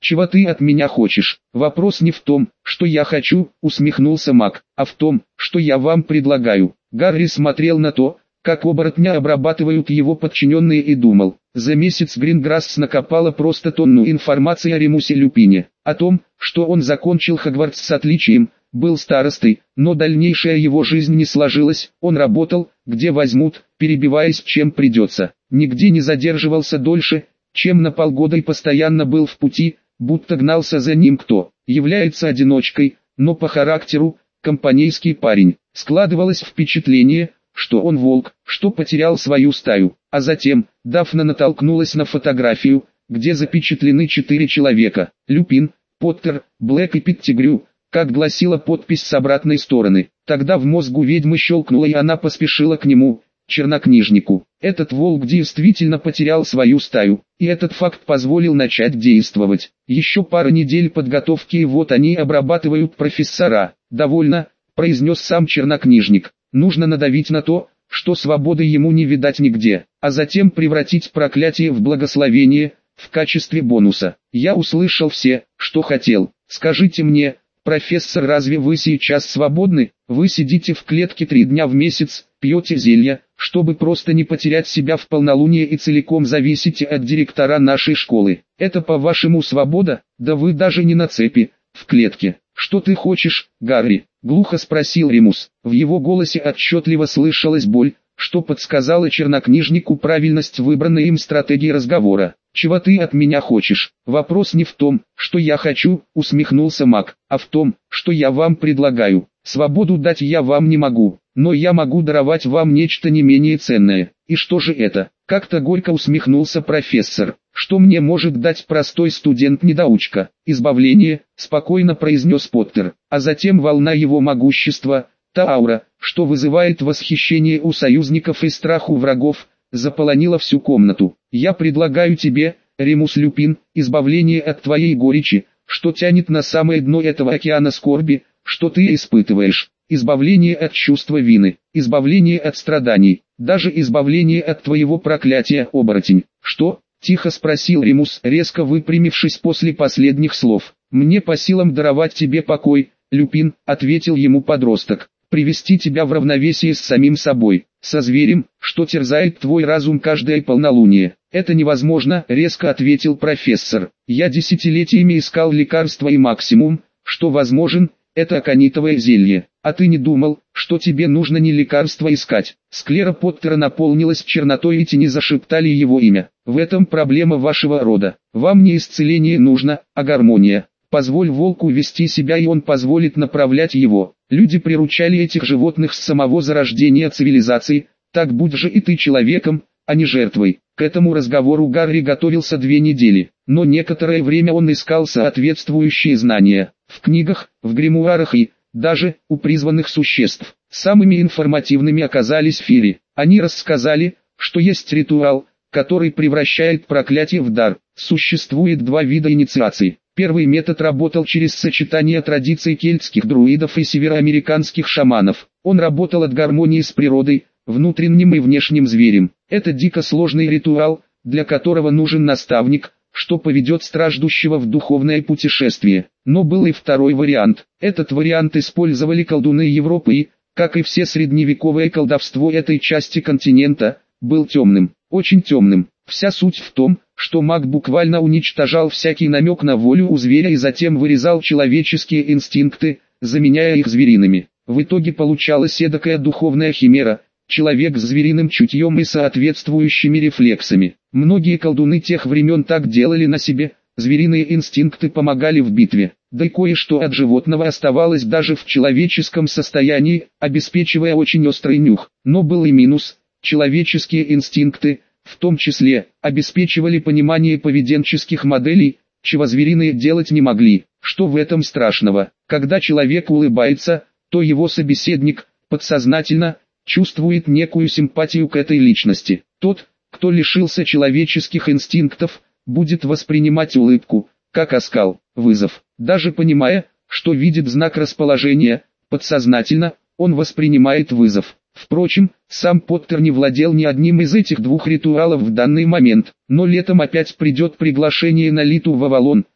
Чего ты от меня хочешь? Вопрос не в том, что я хочу, усмехнулся маг, а в том, что я вам предлагаю. Гарри смотрел на то, как оборотня обрабатывают его подчиненные и думал. За месяц Гринграсс накопала просто тонну информации о Ремусе Люпине. О том, что он закончил Хогвартс с отличием, был старостой, но дальнейшая его жизнь не сложилась. Он работал, где возьмут, перебиваясь чем придется. Нигде не задерживался дольше, чем на полгода и постоянно был в пути, будто гнался за ним кто. Является одиночкой, но по характеру, компанейский парень. Складывалось впечатление, что он волк, что потерял свою стаю. А затем, Дафна натолкнулась на фотографию, где запечатлены четыре человека. Люпин, Поттер, Блэк и Петтигрю, как гласила подпись с обратной стороны. Тогда в мозгу ведьмы щелкнуло, и она поспешила к нему, чернокнижнику. Этот волк действительно потерял свою стаю, и этот факт позволил начать действовать. Еще пара недель подготовки, и вот они обрабатывают профессора. «Довольно», — произнес сам чернокнижник. «Нужно надавить на то, что свободы ему не видать нигде, а затем превратить проклятие в благословение, в качестве бонуса. Я услышал все, что хотел. Скажите мне, профессор, разве вы сейчас свободны? Вы сидите в клетке три дня в месяц, пьете зелья, чтобы просто не потерять себя в полнолуние, и целиком зависите от директора нашей школы. Это, по-вашему, свобода? Да вы даже не на цепи, в клетке. Что ты хочешь, Гарри?» — глухо спросил Ремус. В его голосе отчетливо слышалась боль, что подсказало чернокнижнику правильность выбранной им стратегии разговора. «Чего ты от меня хочешь?» «Вопрос не в том, что я хочу», — усмехнулся маг, — «а в том, что я вам предлагаю. Свободу дать я вам не могу, но я могу даровать вам нечто не менее ценное». «И что же это?» — как-то горько усмехнулся профессор. «Что мне может дать простой студент-недоучка?» «Избавление», — спокойно произнес Поттер, а затем волна его могущества, та аура, что вызывает восхищение у союзников и страх у врагов, заполонила всю комнату. «Я предлагаю тебе, Ремус Люпин, избавление от твоей горечи, что тянет на самое дно этого океана скорби, что ты испытываешь, избавление от чувства вины, избавление от страданий, даже избавление от твоего проклятия, оборотень». «Что?» — тихо спросил Ремус, резко выпрямившись после последних слов. «Мне по силам даровать тебе покой, Люпин», — ответил ему подросток. «Привести тебя в равновесие с самим собой, со зверем, что терзает твой разум каждое полнолуние». «Это невозможно», — резко ответил профессор. «Я десятилетиями искал лекарства, и максимум, что возможен, это аконитовое зелье. А ты не думал, что тебе нужно не лекарство искать?» Склера Поттера наполнилась чернотой, и тени зашептали его имя. «В этом проблема вашего рода. Вам не исцеление нужно, а гармония. Позволь волку вести себя, и он позволит направлять его». Люди приручали этих животных с самого зарождения цивилизации, так будь же и ты человеком, а не жертвой. К этому разговору Гарри готовился две недели, но некоторое время он искал соответствующие знания. В книгах, в гримуарах и, даже, у призванных существ. Самыми информативными оказались фири. Они рассказали, что есть ритуал, который превращает проклятие в дар. Существует два вида инициации. Первый метод работал через сочетание традиций кельтских друидов и североамериканских шаманов. Он работал от гармонии с природой, внутренним и внешним зверем. Это дико сложный ритуал, для которого нужен наставник, что поведет страждущего в духовное путешествие. Но был и второй вариант. Этот вариант использовали колдуны Европы и, как и все средневековое колдовство этой части континента, был темным, очень темным. Вся суть в том, что маг буквально уничтожал всякий намек на волю у зверя и затем вырезал человеческие инстинкты, заменяя их звериными. В итоге получалась эдакая духовная химера, человек с звериным чутьем и соответствующими рефлексами. Многие колдуны тех времен так делали на себе, звериные инстинкты помогали в битве, да и кое-что от животного оставалось даже в человеческом состоянии, обеспечивая очень острый нюх. Но был и минус: человеческие инстинкты, в том числе, обеспечивали понимание поведенческих моделей, чего звериные делать не могли. Что в этом страшного? Когда человек улыбается, то его собеседник, подсознательно, чувствует некую симпатию к этой личности. Тот, кто лишился человеческих инстинктов, будет воспринимать улыбку, как оскал, вызов. Даже понимая, что видит знак расположения, подсознательно, он воспринимает вызов. Впрочем, сам Поттер не владел ни одним из этих двух ритуалов в данный момент, но летом опять придет приглашение на Литу в Авалон,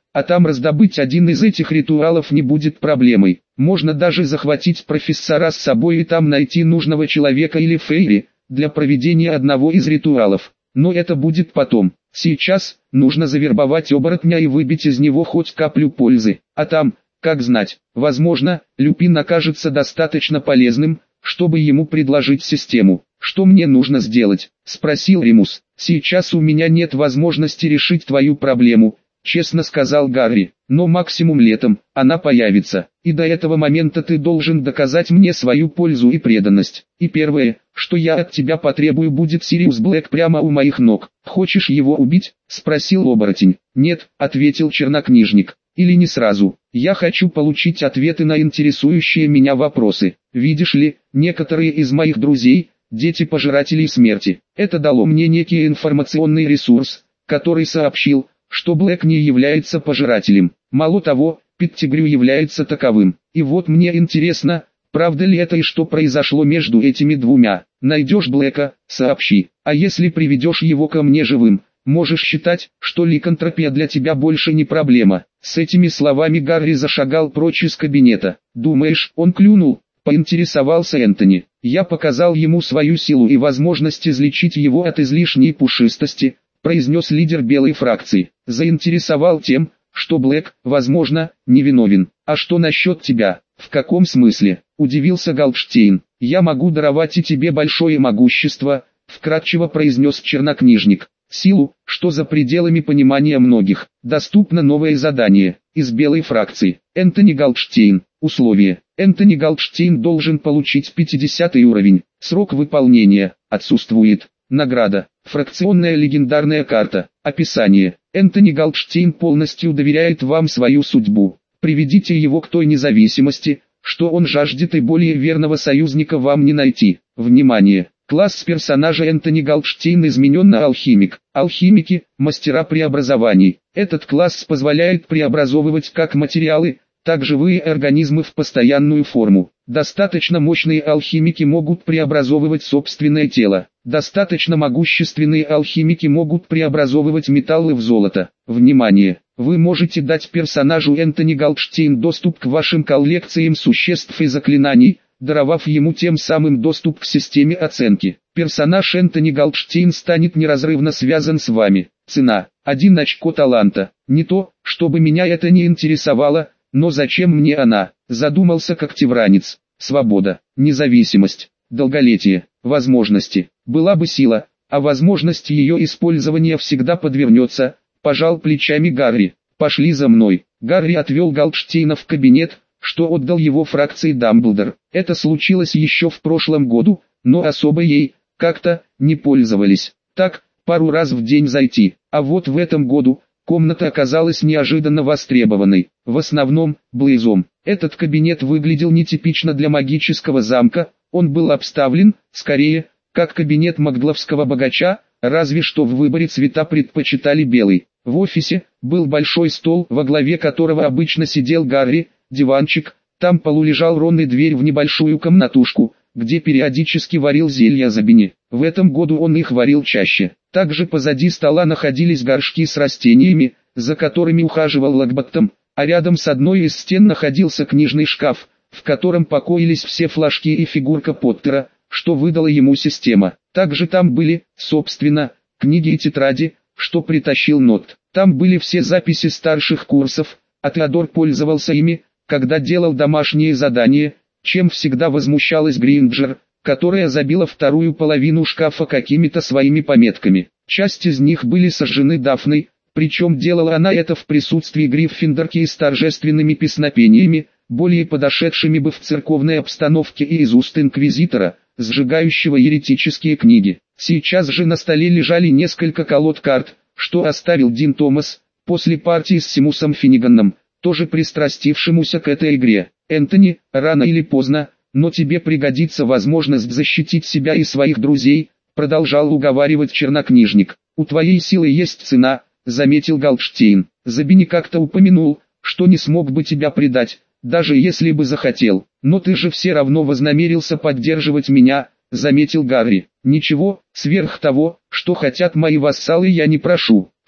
а там раздобыть один из этих ритуалов не будет проблемой. Можно даже захватить профессора с собой и там найти нужного человека или фейри, для проведения одного из ритуалов. Но это будет потом. Сейчас, нужно завербовать оборотня и выбить из него хоть каплю пользы. А там, как знать, возможно, Люпин окажется достаточно полезным, чтобы ему предложить систему. «Что мне нужно сделать?» – спросил Ремус. «Сейчас у меня нет возможности решить твою проблему», – честно сказал Гарри. «Но максимум летом она появится. И до этого момента ты должен доказать мне свою пользу и преданность. И первое, что я от тебя потребую, будет Сириус Блэк прямо у моих ног. Хочешь его убить?» – спросил оборотень. «Нет», – ответил чернокнижник. «Или не сразу. Я хочу получить ответы на интересующие меня вопросы. Видишь ли, некоторые из моих друзей – дети пожирателей смерти. Это дало мне некий информационный ресурс, который сообщил, что Блэк не является пожирателем. Мало того, Петтигрю является таковым. И вот мне интересно, правда ли это и что произошло между этими двумя. Найдешь Блэка, сообщи. А если приведешь его ко мне живым, можешь считать, что ликантропия для тебя больше не проблема». С этими словами Гарри зашагал прочь из кабинета. «Думаешь, он клюнул?» – поинтересовался Энтони. «Я показал ему свою силу и возможность излечить его от излишней пушистости», – произнес лидер белой фракции. «Заинтересовал тем, что Блэк, возможно, невиновен. А что насчет тебя?» «В каком смысле?» – удивился Галдштейн. «Я могу даровать и тебе большое могущество», – вкратчиво произнес чернокнижник. «Силу, что за пределами понимания многих. Доступно новое задание. Из белой фракции. Энтони Галдштейн. Условие. Энтони Галдштейн должен получить пятидесятый уровень. Срок выполнения отсутствует. Награда. Фракционная легендарная карта. Описание. Энтони Галдштейн полностью доверяет вам свою судьбу. Приведите его к той независимости, что он жаждет, и более верного союзника вам не найти. Внимание! Класс персонажа Энтони Галдштейн изменен на алхимик. Алхимики – мастера преобразований. Этот класс позволяет преобразовывать как материалы, так и живые организмы в постоянную форму. Достаточно мощные алхимики могут преобразовывать собственное тело. Достаточно могущественные алхимики могут преобразовывать металлы в золото. Внимание! Вы можете дать персонажу Энтони Галдштейн доступ к вашим коллекциям существ и заклинаний, даровав ему тем самым доступ к системе оценки. Персонаж Энтони Галдштейн станет неразрывно связан с вами. Цена – один очко таланта. Не то, чтобы меня это не интересовало, но зачем мне она? Задумался когтевранец. Свобода, независимость, долголетие, возможности. Была бы сила, а возможность ее использования всегда подвернется, пожал плечами Гарри. Пошли за мной. Гарри отвел Галдштейна в кабинет, что отдал его фракции Дамблдор. Это случилось еще в прошлом году, но особо ей, как-то, не пользовались. Так, пару раз в день зайти. А вот в этом году, комната оказалась неожиданно востребованной. В основном, Блейзом. Этот кабинет выглядел нетипично для магического замка, он был обставлен, скорее, как кабинет магловского богача, разве что в выборе цвета предпочитали белый. В офисе, был большой стол, во главе которого обычно сидел Гарри, диванчик, там полулежал Рон и дверь в небольшую комнатушку, где периодически варил зелья Забини. В этом году он их варил чаще. Также позади стола находились горшки с растениями, за которыми ухаживал Локботтом, а рядом с одной из стен находился книжный шкаф, в котором покоились все флажки и фигурка Поттера, что выдала ему система. Также там были, собственно, книги и тетради, что притащил Нот. Там были все записи старших курсов, а Теодор пользовался ими, когда делал домашние задания, чем всегда возмущалась Гринджер, которая забила вторую половину шкафа какими-то своими пометками. Часть из них были сожжены Дафной, причем делала она это в присутствии Гриффиндорки и с торжественными песнопениями, более подошедшими бы в церковной обстановке и из уст инквизитора, сжигающего еретические книги. Сейчас же на столе лежали несколько колод карт, что оставил Дин Томас, после партии с Симусом Финниганом, тоже пристрастившемуся к этой игре. «Энтони, рано или поздно, но тебе пригодится возможность защитить себя и своих друзей», продолжал уговаривать чернокнижник. «У твоей силы есть цена», заметил Галдштейн. «Забини как-то упомянул, что не смог бы тебя предать, даже если бы захотел. Но ты же все равно вознамерился поддерживать меня», заметил Гарри. «Ничего, сверх того, что хотят мои вассалы, я не прошу.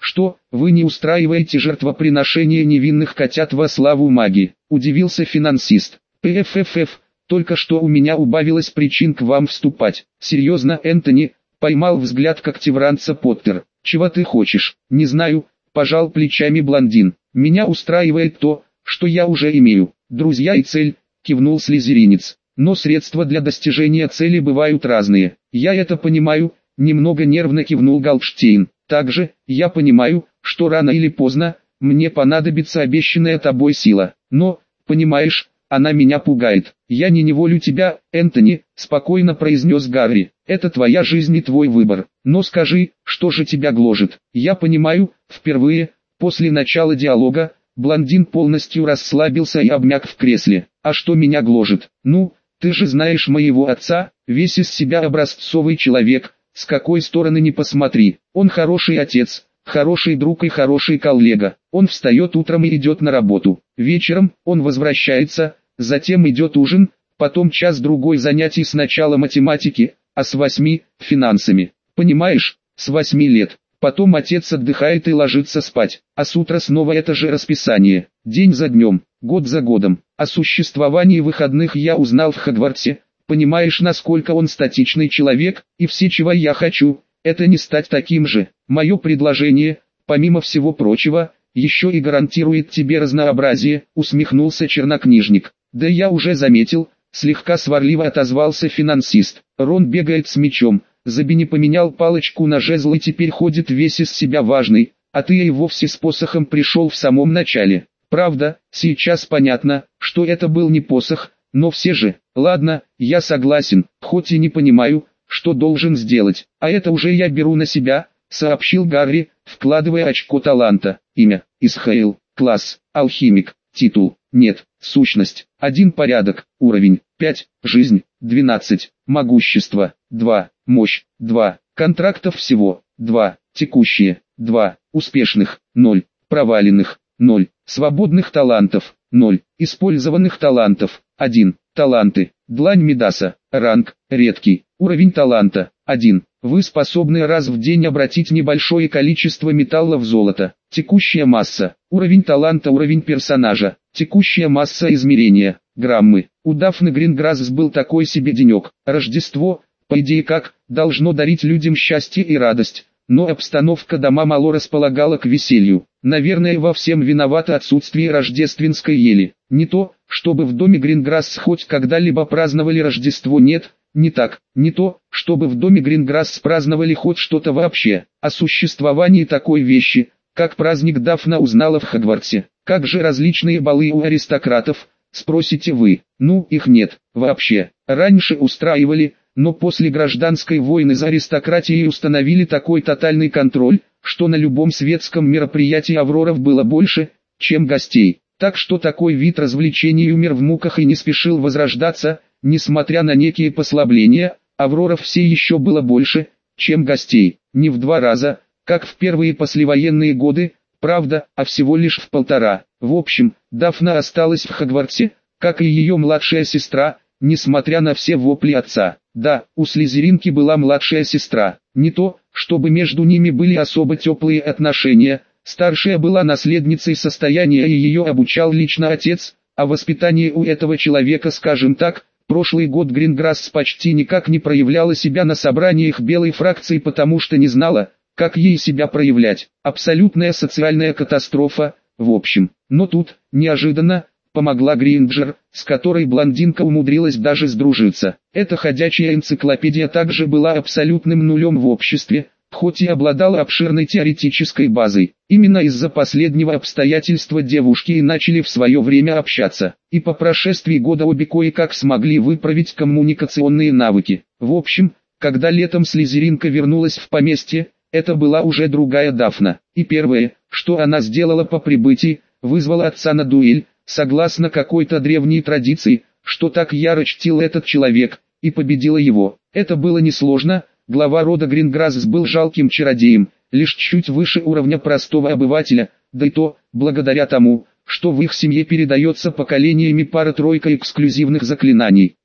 Что, вы не устраиваете жертвоприношение невинных котят во славу магии? Удивился финансист. Пффф, только что у меня убавилось причин к вам вступать. Серьезно, Энтони, поймал взгляд когтевранца Поттер. Чего ты хочешь? Не знаю, пожал плечами блондин. Меня устраивает то, что я уже имею. Друзья и цель, кивнул слизеринец. Но средства для достижения цели бывают разные. Я это понимаю, немного нервно кивнул Голдштейн. Также, я понимаю, что рано или поздно, мне понадобится обещанная тобой сила. Но, понимаешь, она меня пугает. Я не неволю тебя, Энтони, спокойно произнес Гарри. Это твоя жизнь и твой выбор. Но скажи, что же тебя гложет? Я понимаю, впервые, после начала диалога, блондин полностью расслабился и обмяк в кресле. А что меня гложет? Ну, ты же знаешь моего отца, весь из себя образцовый человек, с какой стороны ни посмотри. Он хороший отец, хороший друг и хороший коллега. Он встает утром и идет на работу. Вечером он возвращается, затем идет ужин, потом час-другой занятий сначала математики, а с восьми – финансами. Понимаешь, с восьми лет. Потом отец отдыхает и ложится спать, а с утра снова это же расписание. День за днем, год за годом. О существовании выходных я узнал в Хогвартсе. Понимаешь, насколько он статичный человек, и все, чего я хочу, это не стать таким же. Мое предложение, помимо всего прочего, еще и гарантирует тебе разнообразие, усмехнулся чернокнижник. Да я уже заметил, слегка сварливо отозвался финансист. Рон бегает с мечом, Забини поменял палочку на жезл и теперь ходит весь из себя важный, а ты и вовсе с посохом пришел в самом начале. Правда, сейчас понятно, что это был не посох, но все же, ладно, я согласен, хоть и не понимаю, что должен сделать, а это уже я беру на себя, сообщил Гарри, вкладывая очко таланта. Имя, Исхаил, класс, алхимик, титул, нет, сущность, один порядок, уровень, пять, жизнь, двенадцать, могущество, два, мощь, два, контрактов всего, два, текущие, два, успешных, ноль, проваленных, ноль, свободных талантов, ноль, использованных талантов, один, таланты, длань Мидаса, ранг, редкий, уровень таланта, один, вы способны раз в день обратить небольшое количество металла в золото, текущая масса, уровень таланта, уровень персонажа, текущая масса измерения, граммы, у Дафны Гринграсс был такой себе денек, Рождество, по идее как, должно дарить людям счастье и радость, но обстановка дома мало располагала к веселью. Наверное, во всем виновато отсутствие рождественской ели. Не то, чтобы в доме Гринграсс хоть когда-либо праздновали Рождество, нет, не так. Не то, чтобы в доме Гринграсс праздновали хоть что-то вообще. О существовании такой вещи, как праздник, Дафна узнала в Хогвартсе. Как же различные балы у аристократов, спросите вы? Ну, их нет, вообще. Раньше устраивали, но после гражданской войны за аристократией установили такой тотальный контроль, что на любом светском мероприятии авроров было больше, чем гостей. Так что такой вид развлечений умер в муках и не спешил возрождаться, несмотря на некие послабления, авроров все еще было больше, чем гостей. Не в два раза, как в первые послевоенные годы, правда, а всего лишь в полтора. В общем, Дафна осталась в Хогвартсе, как и ее младшая сестра, несмотря на все вопли отца. Да, у Слизеринки была младшая сестра. Не то, чтобы между ними были особо теплые отношения. Старшая была наследницей состояния и ее обучал лично отец, а воспитание у этого человека, скажем так, прошлый год Гринграсс почти никак не проявляла себя на собраниях белой фракции, потому что не знала, как ей себя проявлять. Абсолютная социальная катастрофа, в общем. Но тут, неожиданно, помогла Гринджер, с которой блондинка умудрилась даже сдружиться. Эта ходячая энциклопедия также была абсолютным нулем в обществе, хоть и обладала обширной теоретической базой. Именно из-за последнего обстоятельства девушки и начали в свое время общаться, и по прошествии года обе кое-как смогли выправить коммуникационные навыки. В общем, когда летом Слизеринка вернулась в поместье, это была уже другая Дафна, и первое, что она сделала по прибытии, вызвала отца на дуэль, согласно какой-то древней традиции, что так яро чтил этот человек, и победила его. Это было несложно, глава рода Гринграсс был жалким чародеем, лишь чуть выше уровня простого обывателя, да и то, благодаря тому, что в их семье передается поколениями пара-тройка эксклюзивных заклинаний.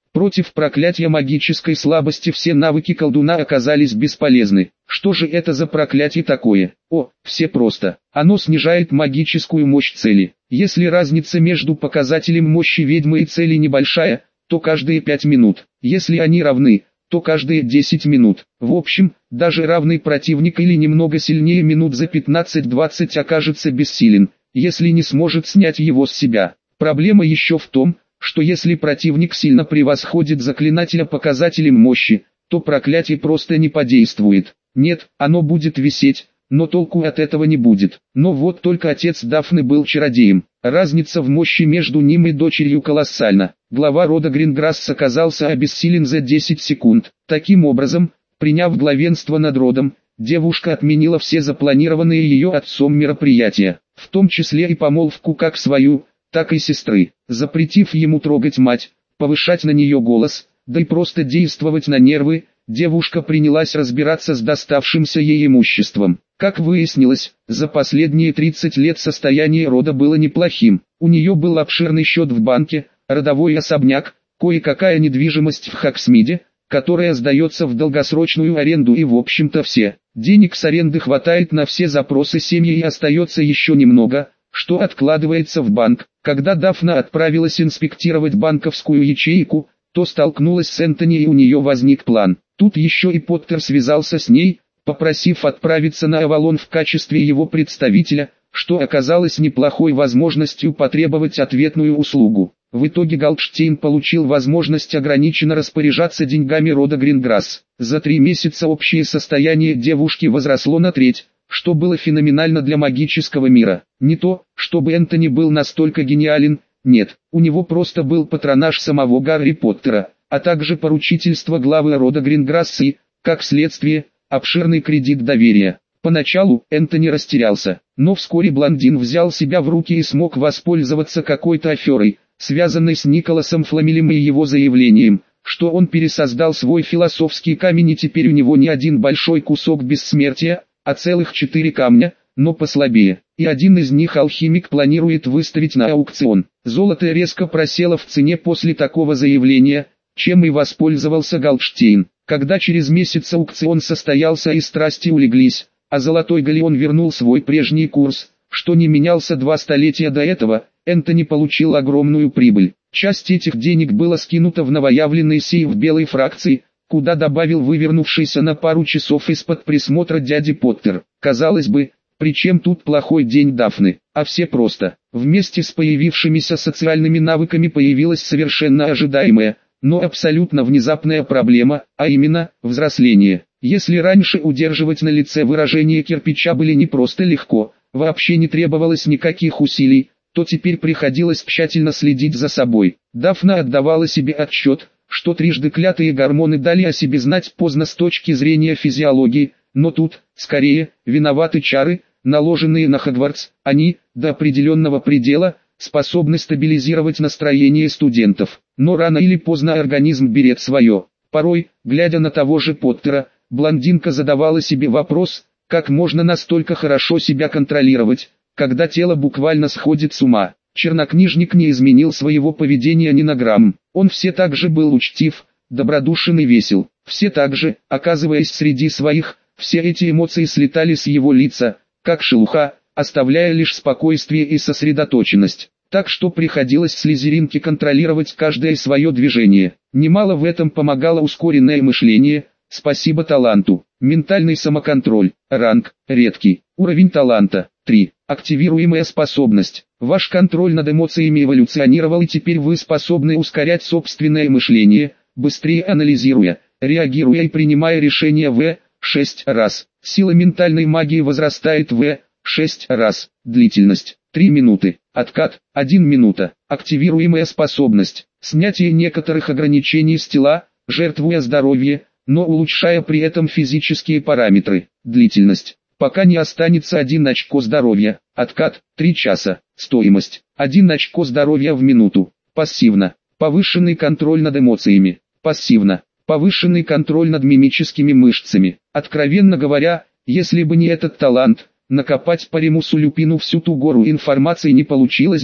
Против проклятия магической слабости все навыки колдуна оказались бесполезны. Что же это за проклятие такое? О, все просто. Оно снижает магическую мощь цели. Если разница между показателем мощи ведьмы и цели небольшая, то каждые пять минут. Если они равны, то каждые десять минут. В общем, даже равный противник или немного сильнее минут за пятнадцать-двадцать окажется бессилен, если не сможет снять его с себя. Проблема еще в том, что если противник сильно превосходит заклинателя показателем мощи, то проклятие просто не подействует. Нет, оно будет висеть, но толку от этого не будет. Но вот только отец Дафны был чародеем. Разница в мощи между ним и дочерью колоссальна. Глава рода Гринграсс оказался обессилен за десять секунд. Таким образом, приняв главенство над родом, девушка отменила все запланированные ее отцом мероприятия, в том числе и помолвку как свою, так и сестры, запретив ему трогать мать, повышать на нее голос, да и просто действовать на нервы. Девушка принялась разбираться с доставшимся ей имуществом. Как выяснилось, за последние тридцать лет состояние рода было неплохим. У нее был обширный счет в банке, родовой особняк, кое-какая недвижимость в Хаксмиде, которая сдается в долгосрочную аренду, и в общем-то все. Денег с аренды хватает на все запросы семьи и остается еще немного, что откладывается в банк. Когда Дафна отправилась инспектировать банковскую ячейку, то столкнулась с Энтони, и у нее возник план. Тут еще и Поттер связался с ней, попросив отправиться на Авалон в качестве его представителя, что оказалось неплохой возможностью потребовать ответную услугу. В итоге Галдштейн получил возможность ограниченно распоряжаться деньгами рода Гринграсс. За три месяца общее состояние девушки возросло на треть, что было феноменально для магического мира. Не то, чтобы Энтони был настолько гениален, нет, у него просто был патронаж самого Гарри Поттера, а также поручительство главы рода Гринграсс и, как следствие, обширный кредит доверия. Поначалу Энтони растерялся, но вскоре блондин взял себя в руки и смог воспользоваться какой-то аферой, связанной с Николасом Фламелем и его заявлением, что он пересоздал свой философский камень, и теперь у него не один большой кусок бессмертия, а целых четыре камня, но послабее, и один из них алхимик планирует выставить на аукцион. Золото резко просело в цене после такого заявления, чем и воспользовался Галдштейн. Когда через месяц аукцион состоялся и страсти улеглись, а Золотой Галеон вернул свой прежний курс, что не менялся два столетия до этого, Энтони получил огромную прибыль. Часть этих денег была скинута в новоявленный сейф белой фракции, куда добавил вывернувшийся на пару часов из-под присмотра дяди Поттер. Казалось бы, при чем тут плохой день Дафны? А все просто. Вместе с появившимися социальными навыками появилась совершенно ожидаемая, но абсолютно внезапная проблема, а именно, взросление. Если раньше удерживать на лице выражение кирпича были не просто легко, вообще не требовалось никаких усилий, то теперь приходилось тщательно следить за собой. Дафна отдавала себе отчет, что трижды клятые гормоны дали о себе знать поздно с точки зрения физиологии, но тут, скорее, виноваты чары, наложенные на Хогвартс. Они, до определенного предела, способны стабилизировать настроение студентов, но рано или поздно организм берет свое. Порой, глядя на того же Поттера, блондинка задавала себе вопрос, как можно настолько хорошо себя контролировать, когда тело буквально сходит с ума. Чернокнижник не изменил своего поведения ни на грамм. Он все так же был учтив, добродушен и весел. Все так же, оказываясь среди своих, все эти эмоции слетали с его лица, как шелуха, оставляя лишь спокойствие и сосредоточенность. Так что приходилось слизеринке контролировать каждое свое движение. Немало в этом помогало ускоренное мышление, спасибо таланту. Ментальный самоконтроль. Ранг. Редкий. Уровень таланта. три. Активируемая способность. Ваш контроль над эмоциями эволюционировал, и теперь вы способны ускорять собственное мышление, быстрее анализируя, реагируя и принимая решения в шесть раз. Сила ментальной магии возрастает в шесть раз. Длительность три минуты. Откат одна минута. Активируемая способность. Снятие некоторых ограничений с тела, жертвуя здоровье, но улучшая при этом физические параметры. Длительность. Пока не останется один очко здоровья. Откат три часа. Стоимость один очко здоровья в минуту. Пассивно. Повышенный контроль над эмоциями. Пассивно. Повышенный контроль над мимическими мышцами. Откровенно говоря, если бы не этот талант, накопать по Ремусу Люпину всю ту гору информации не получилось бы.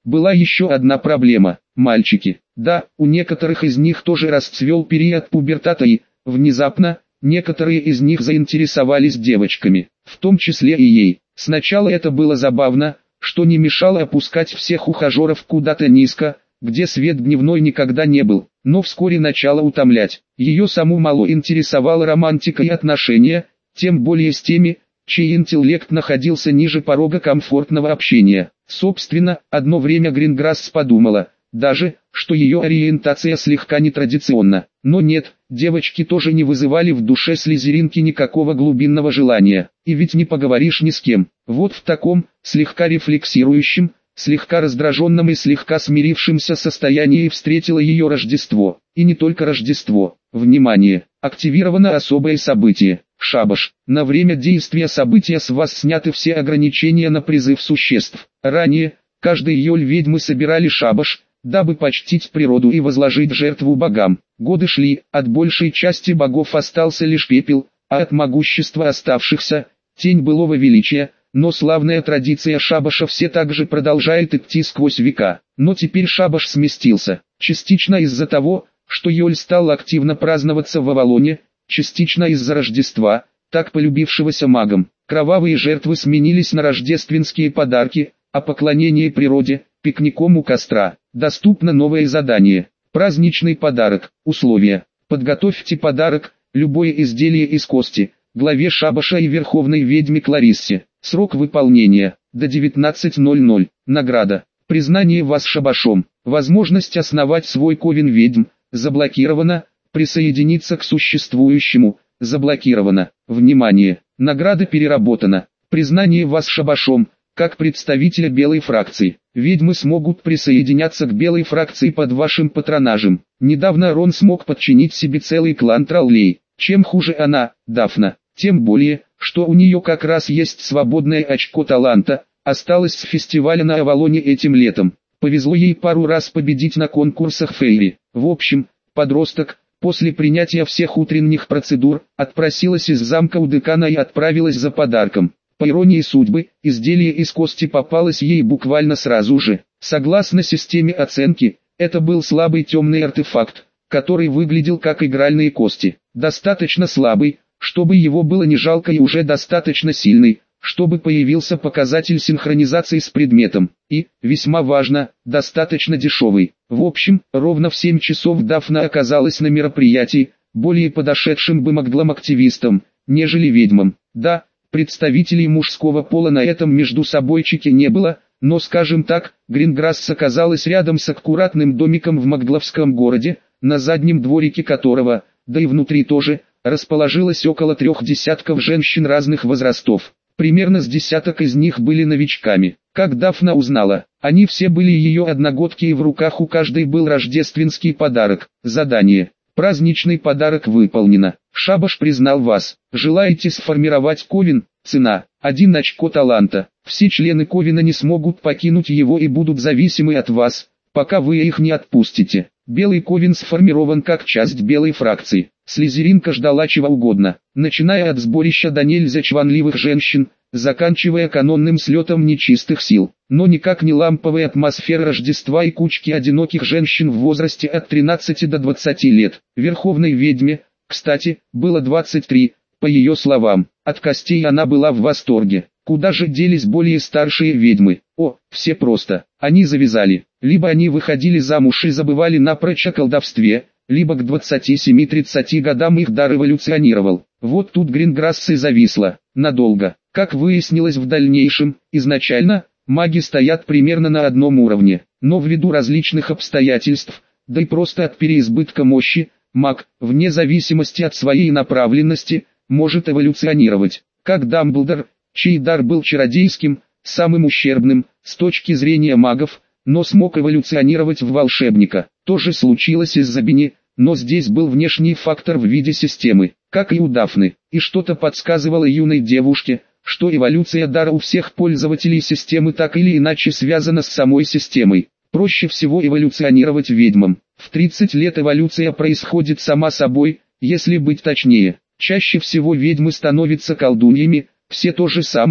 Была еще одна проблема – мальчики. Да, у некоторых из них тоже расцвел период пубертата и, внезапно, некоторые из них заинтересовались девочками, в том числе и ей. Сначала это было забавно, что не мешало опускать всех ухажеров куда-то низко, где свет дневной никогда не был, но вскоре начало утомлять. Ее саму мало интересовала романтика и отношения, тем более с теми, чей интеллект находился ниже порога комфортного общения. Собственно, одно время Гринграсс подумала, даже, что ее ориентация слегка нетрадиционна. Но нет, девочки тоже не вызывали в душе слизеринки никакого глубинного желания. И ведь не поговоришь ни с кем. Вот в таком, слегка рефлексирующем, слегка раздраженном и слегка смирившемся состоянии встретила ее Рождество. И не только Рождество. Внимание! Активировано особое событие. Шабаш. На время действия события с вас сняты все ограничения на призыв существ. Ранее, каждый июль ведьмы собирали шабаш, дабы почтить природу и возложить жертву богам. Годы шли, от большей части богов остался лишь пепел, а от могущества оставшихся – тень былого величия, но славная традиция шабаша все так же продолжает идти сквозь века. Но теперь шабаш сместился, частично из-за того, что Йоль стал активно праздноваться в Авалоне, частично из-за Рождества, так полюбившегося магам. Кровавые жертвы сменились на рождественские подарки, а поклонение природе – пикником у костра. Доступно новое задание. Праздничный подарок. Условия. Подготовьте подарок, любое изделие из кости, главе шабаша и верховной ведьме Клариссе. Срок выполнения. До девятнадцати ноль-ноль. Награда. Признание вас шабашом. Возможность основать свой ковен ведьм. Заблокировано. Присоединиться к существующему. Заблокировано. Внимание! Награда переработана. Признание вас шабашом, как представителя белой фракции. Ведьмы смогут присоединяться к белой фракции под вашим патронажем. Недавно Рон смог подчинить себе целый клан троллей. Чем хуже она, Дафна, тем более, что у нее как раз есть свободное очко таланта, осталось с фестиваля на Авалоне этим летом. Повезло ей пару раз победить на конкурсах Фейри. В общем, подросток, после принятия всех утренних процедур, отпросилась из замка у декана и отправилась за подарком. По иронии судьбы, изделие из кости попалось ей буквально сразу же. Согласно системе оценки, это был слабый темный артефакт, который выглядел как игральные кости. Достаточно слабый, чтобы его было не жалко, и уже достаточно сильный, чтобы появился показатель синхронизации с предметом. И, весьма важно, достаточно дешевый. В общем, ровно в семь часов Дафна оказалась на мероприятии, более подошедшим бы маглам-активистам, нежели ведьмам. Да, представителей мужского пола на этом междусобойчике не было, но, скажем так, Гринграсс оказалась рядом с аккуратным домиком в магловском городе, на заднем дворике которого, да и внутри тоже, расположилось около трех десятков женщин разных возрастов. Примерно с десяток из них были новичками. Как Дафна узнала, они все были ее одногодки, и в руках у каждой был рождественский подарок. Задание. Праздничный подарок выполнено. Шабаш признал вас. Желаете сформировать ковен? Цена. Один очко таланта. Все члены ковена не смогут покинуть его и будут зависимы от вас, пока вы их не отпустите. Белый ковен сформирован как часть белой фракции. Слизеринка ждала чего угодно, начиная от сборища до нельзя чванливых женщин, заканчивая канонным слетом нечистых сил. Но никак не ламповая атмосфера Рождества и кучки одиноких женщин в возрасте от тринадцати до двадцати лет. Верховной ведьме, кстати, было двадцать три, по ее словам. От костей она была в восторге. Куда же делись более старшие ведьмы? О, все просто. Они завязали. Либо они выходили замуж и забывали напрочь о колдовстве, либо к двадцати семи-тридцати годам их дар эволюционировал. Вот тут Гринграсс и зависла. Надолго. Как выяснилось в дальнейшем, изначально, маги стоят примерно на одном уровне. Но ввиду различных обстоятельств, да и просто от переизбытка мощи, маг, вне зависимости от своей направленности, может эволюционировать. Как Дамблдор, чей дар был чародейским, самым ущербным, с точки зрения магов, но смог эволюционировать в волшебника. То же случилось и с Забини, но здесь был внешний фактор в виде системы, как и у Дафны. И что-то подсказывало юной девушке, что эволюция дара у всех пользователей системы так или иначе связана с самой системой. Проще всего эволюционировать ведьмам. В тридцать лет эволюция происходит сама собой, если быть точнее. Чаще всего ведьмы становятся колдуньями, все то же самое,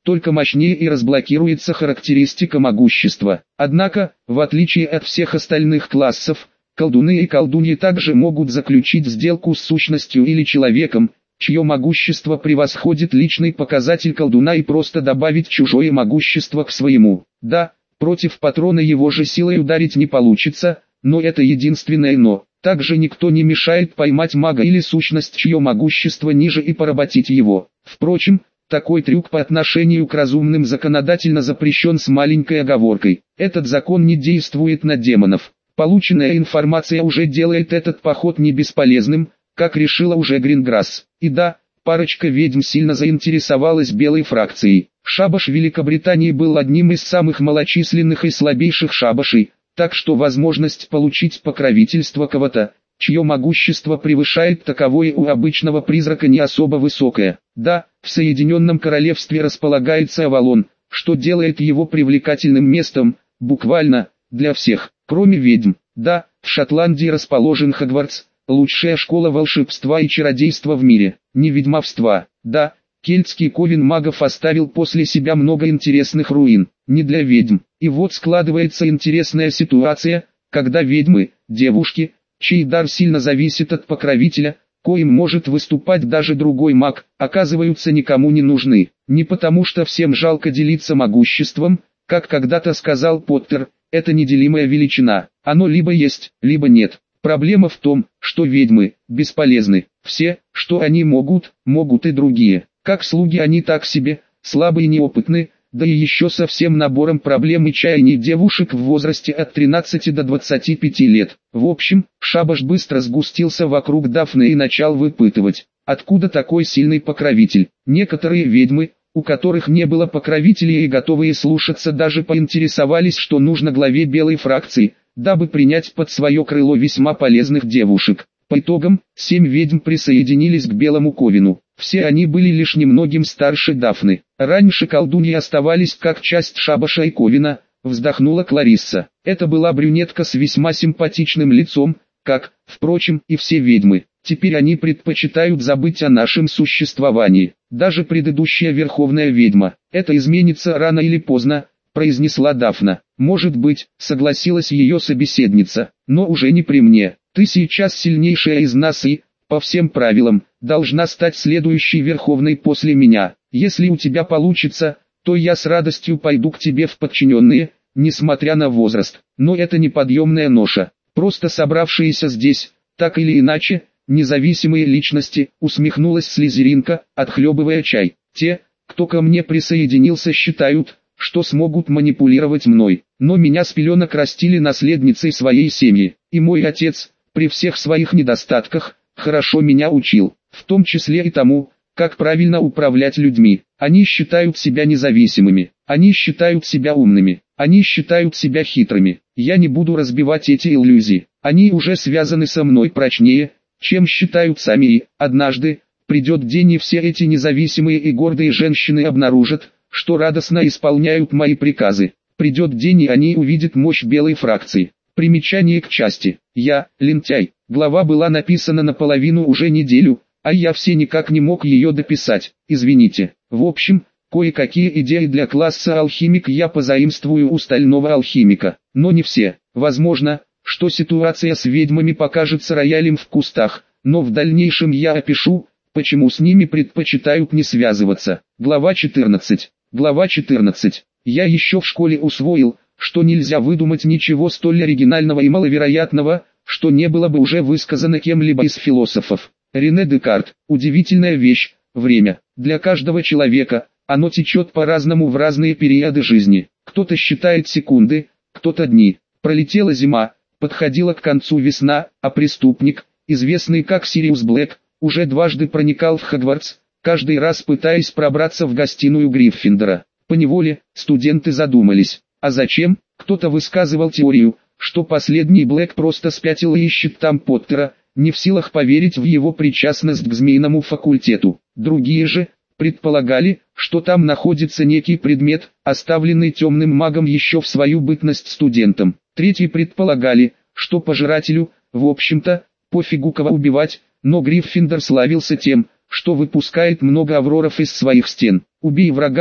только мощнее и разблокируется характеристика могущества. Однако, в отличие от всех остальных классов, колдуны и колдуньи также могут заключить сделку с сущностью или человеком, чье могущество превосходит личный показатель колдуна, и просто добавить чужое могущество к своему. Да, против патрона его же силой ударить не получится, но это единственное «но». Также никто не мешает поймать мага или сущность, чье могущество ниже, и поработить его. Впрочем, такой трюк по отношению к разумным законодательно запрещен с маленькой оговоркой. Этот закон не действует на демонов. Полученная информация уже делает этот поход не бесполезным, как решила уже Гринграсс. И да, парочка ведьм сильно заинтересовалась белой фракцией. Шабаш Великобритании был одним из самых малочисленных и слабейших шабашей, так что возможность получить покровительство кого-то, чье могущество превышает таковое у обычного призрака, не особо высокое. Да, в Соединенном Королевстве располагается Авалон, что делает его привлекательным местом, буквально, для всех, кроме ведьм. Да, в Шотландии расположен Хогвартс, лучшая школа волшебства и чародейства в мире, не ведьмовства. Да, Кельтский ковен магов оставил после себя много интересных руин, не для ведьм. И вот складывается интересная ситуация, когда ведьмы, девушки, чей дар сильно зависит от покровителя, коим может выступать даже другой маг, оказываются никому не нужны. Не потому что всем жалко делиться могуществом, как когда-то сказал Поттер, это неделимая величина, оно либо есть, либо нет. Проблема в том, что ведьмы бесполезны. Все, что они могут, могут и другие. Как слуги они так себе, слабые и неопытны, да и еще со всем набором проблем и чаяний девушек в возрасте от тринадцати до двадцати пяти лет. В общем, шабаш быстро сгустился вокруг Дафны и начал выпытывать, откуда такой сильный покровитель. Некоторые ведьмы, у которых не было покровителей и готовые слушаться, даже поинтересовались, что нужно главе белой фракции, дабы принять под свое крыло весьма полезных девушек. По итогам, семь ведьм присоединились к Белому Ковену. Все они были лишь немногим старше Дафны. Раньше колдуньи оставались как часть шабаша и ковена, вздохнула Кларисса. Это была брюнетка с весьма симпатичным лицом, как, впрочем, и все ведьмы. Теперь они предпочитают забыть о нашем существовании. Даже предыдущая верховная ведьма. Это изменится рано или поздно, произнесла Дафна. Может быть, согласилась ее собеседница, но уже не при мне. Ты сейчас сильнейшая из нас и, по всем правилам, должна стать следующей верховной после меня. Если у тебя получится, то я с радостью пойду к тебе в подчиненные, несмотря на возраст. Но это неподъемная ноша. Просто собравшиеся здесь, так или иначе, независимые личности, усмехнулась Слизеринка, отхлебывая чай. Те, кто ко мне присоединился, считают, что смогут манипулировать мной. Но меня с пеленок растили наследницей своей семьи, и мой отец, при всех своих недостатках, хорошо меня учил, в том числе и тому, как правильно управлять людьми. Они считают себя независимыми, они считают себя умными, они считают себя хитрыми. Я не буду разбивать эти иллюзии, они уже связаны со мной прочнее, чем считают сами, и, однажды, придет день, и все эти независимые и гордые женщины обнаружат, что радостно исполняют мои приказы. Придет день, и они увидят мощь белой фракции. Примечание к части. Я, лентяй. Глава была написана наполовину уже неделю, а я все никак не мог ее дописать. Извините. В общем, кое-какие идеи для класса алхимик я позаимствую у стального алхимика, но не все. Возможно, что ситуация с ведьмами покажется роялем в кустах, но в дальнейшем я опишу, почему с ними предпочитают не связываться. Глава четырнадцать. Глава четырнадцать. Я еще в школе усвоил, что нельзя выдумать ничего столь оригинального и маловероятного, что не было бы уже высказано кем-либо из философов. Рене Декарт. Удивительная вещь, время. Для каждого человека, оно течет по-разному в разные периоды жизни. Кто-то считает секунды, кто-то дни. Пролетела зима, подходила к концу весна, а преступник, известный как Сириус Блэк, уже дважды проникал в Хогвартс, каждый раз пытаясь пробраться в гостиную Гриффиндора. Поневоле, студенты задумались, а зачем? Кто-то высказывал теорию, что последний Блэк просто спятил и ищет там Поттера, не в силах поверить в его причастность к змеиному факультету. Другие же предполагали, что там находится некий предмет, оставленный темным магом еще в свою бытность студентом. Третьи предполагали, что пожирателю, в общем-то, пофигу кого убивать, но Гриффиндор славился тем, что выпускает много авроров из своих стен. Убей врага,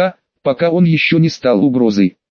пока он еще не стал угрозой.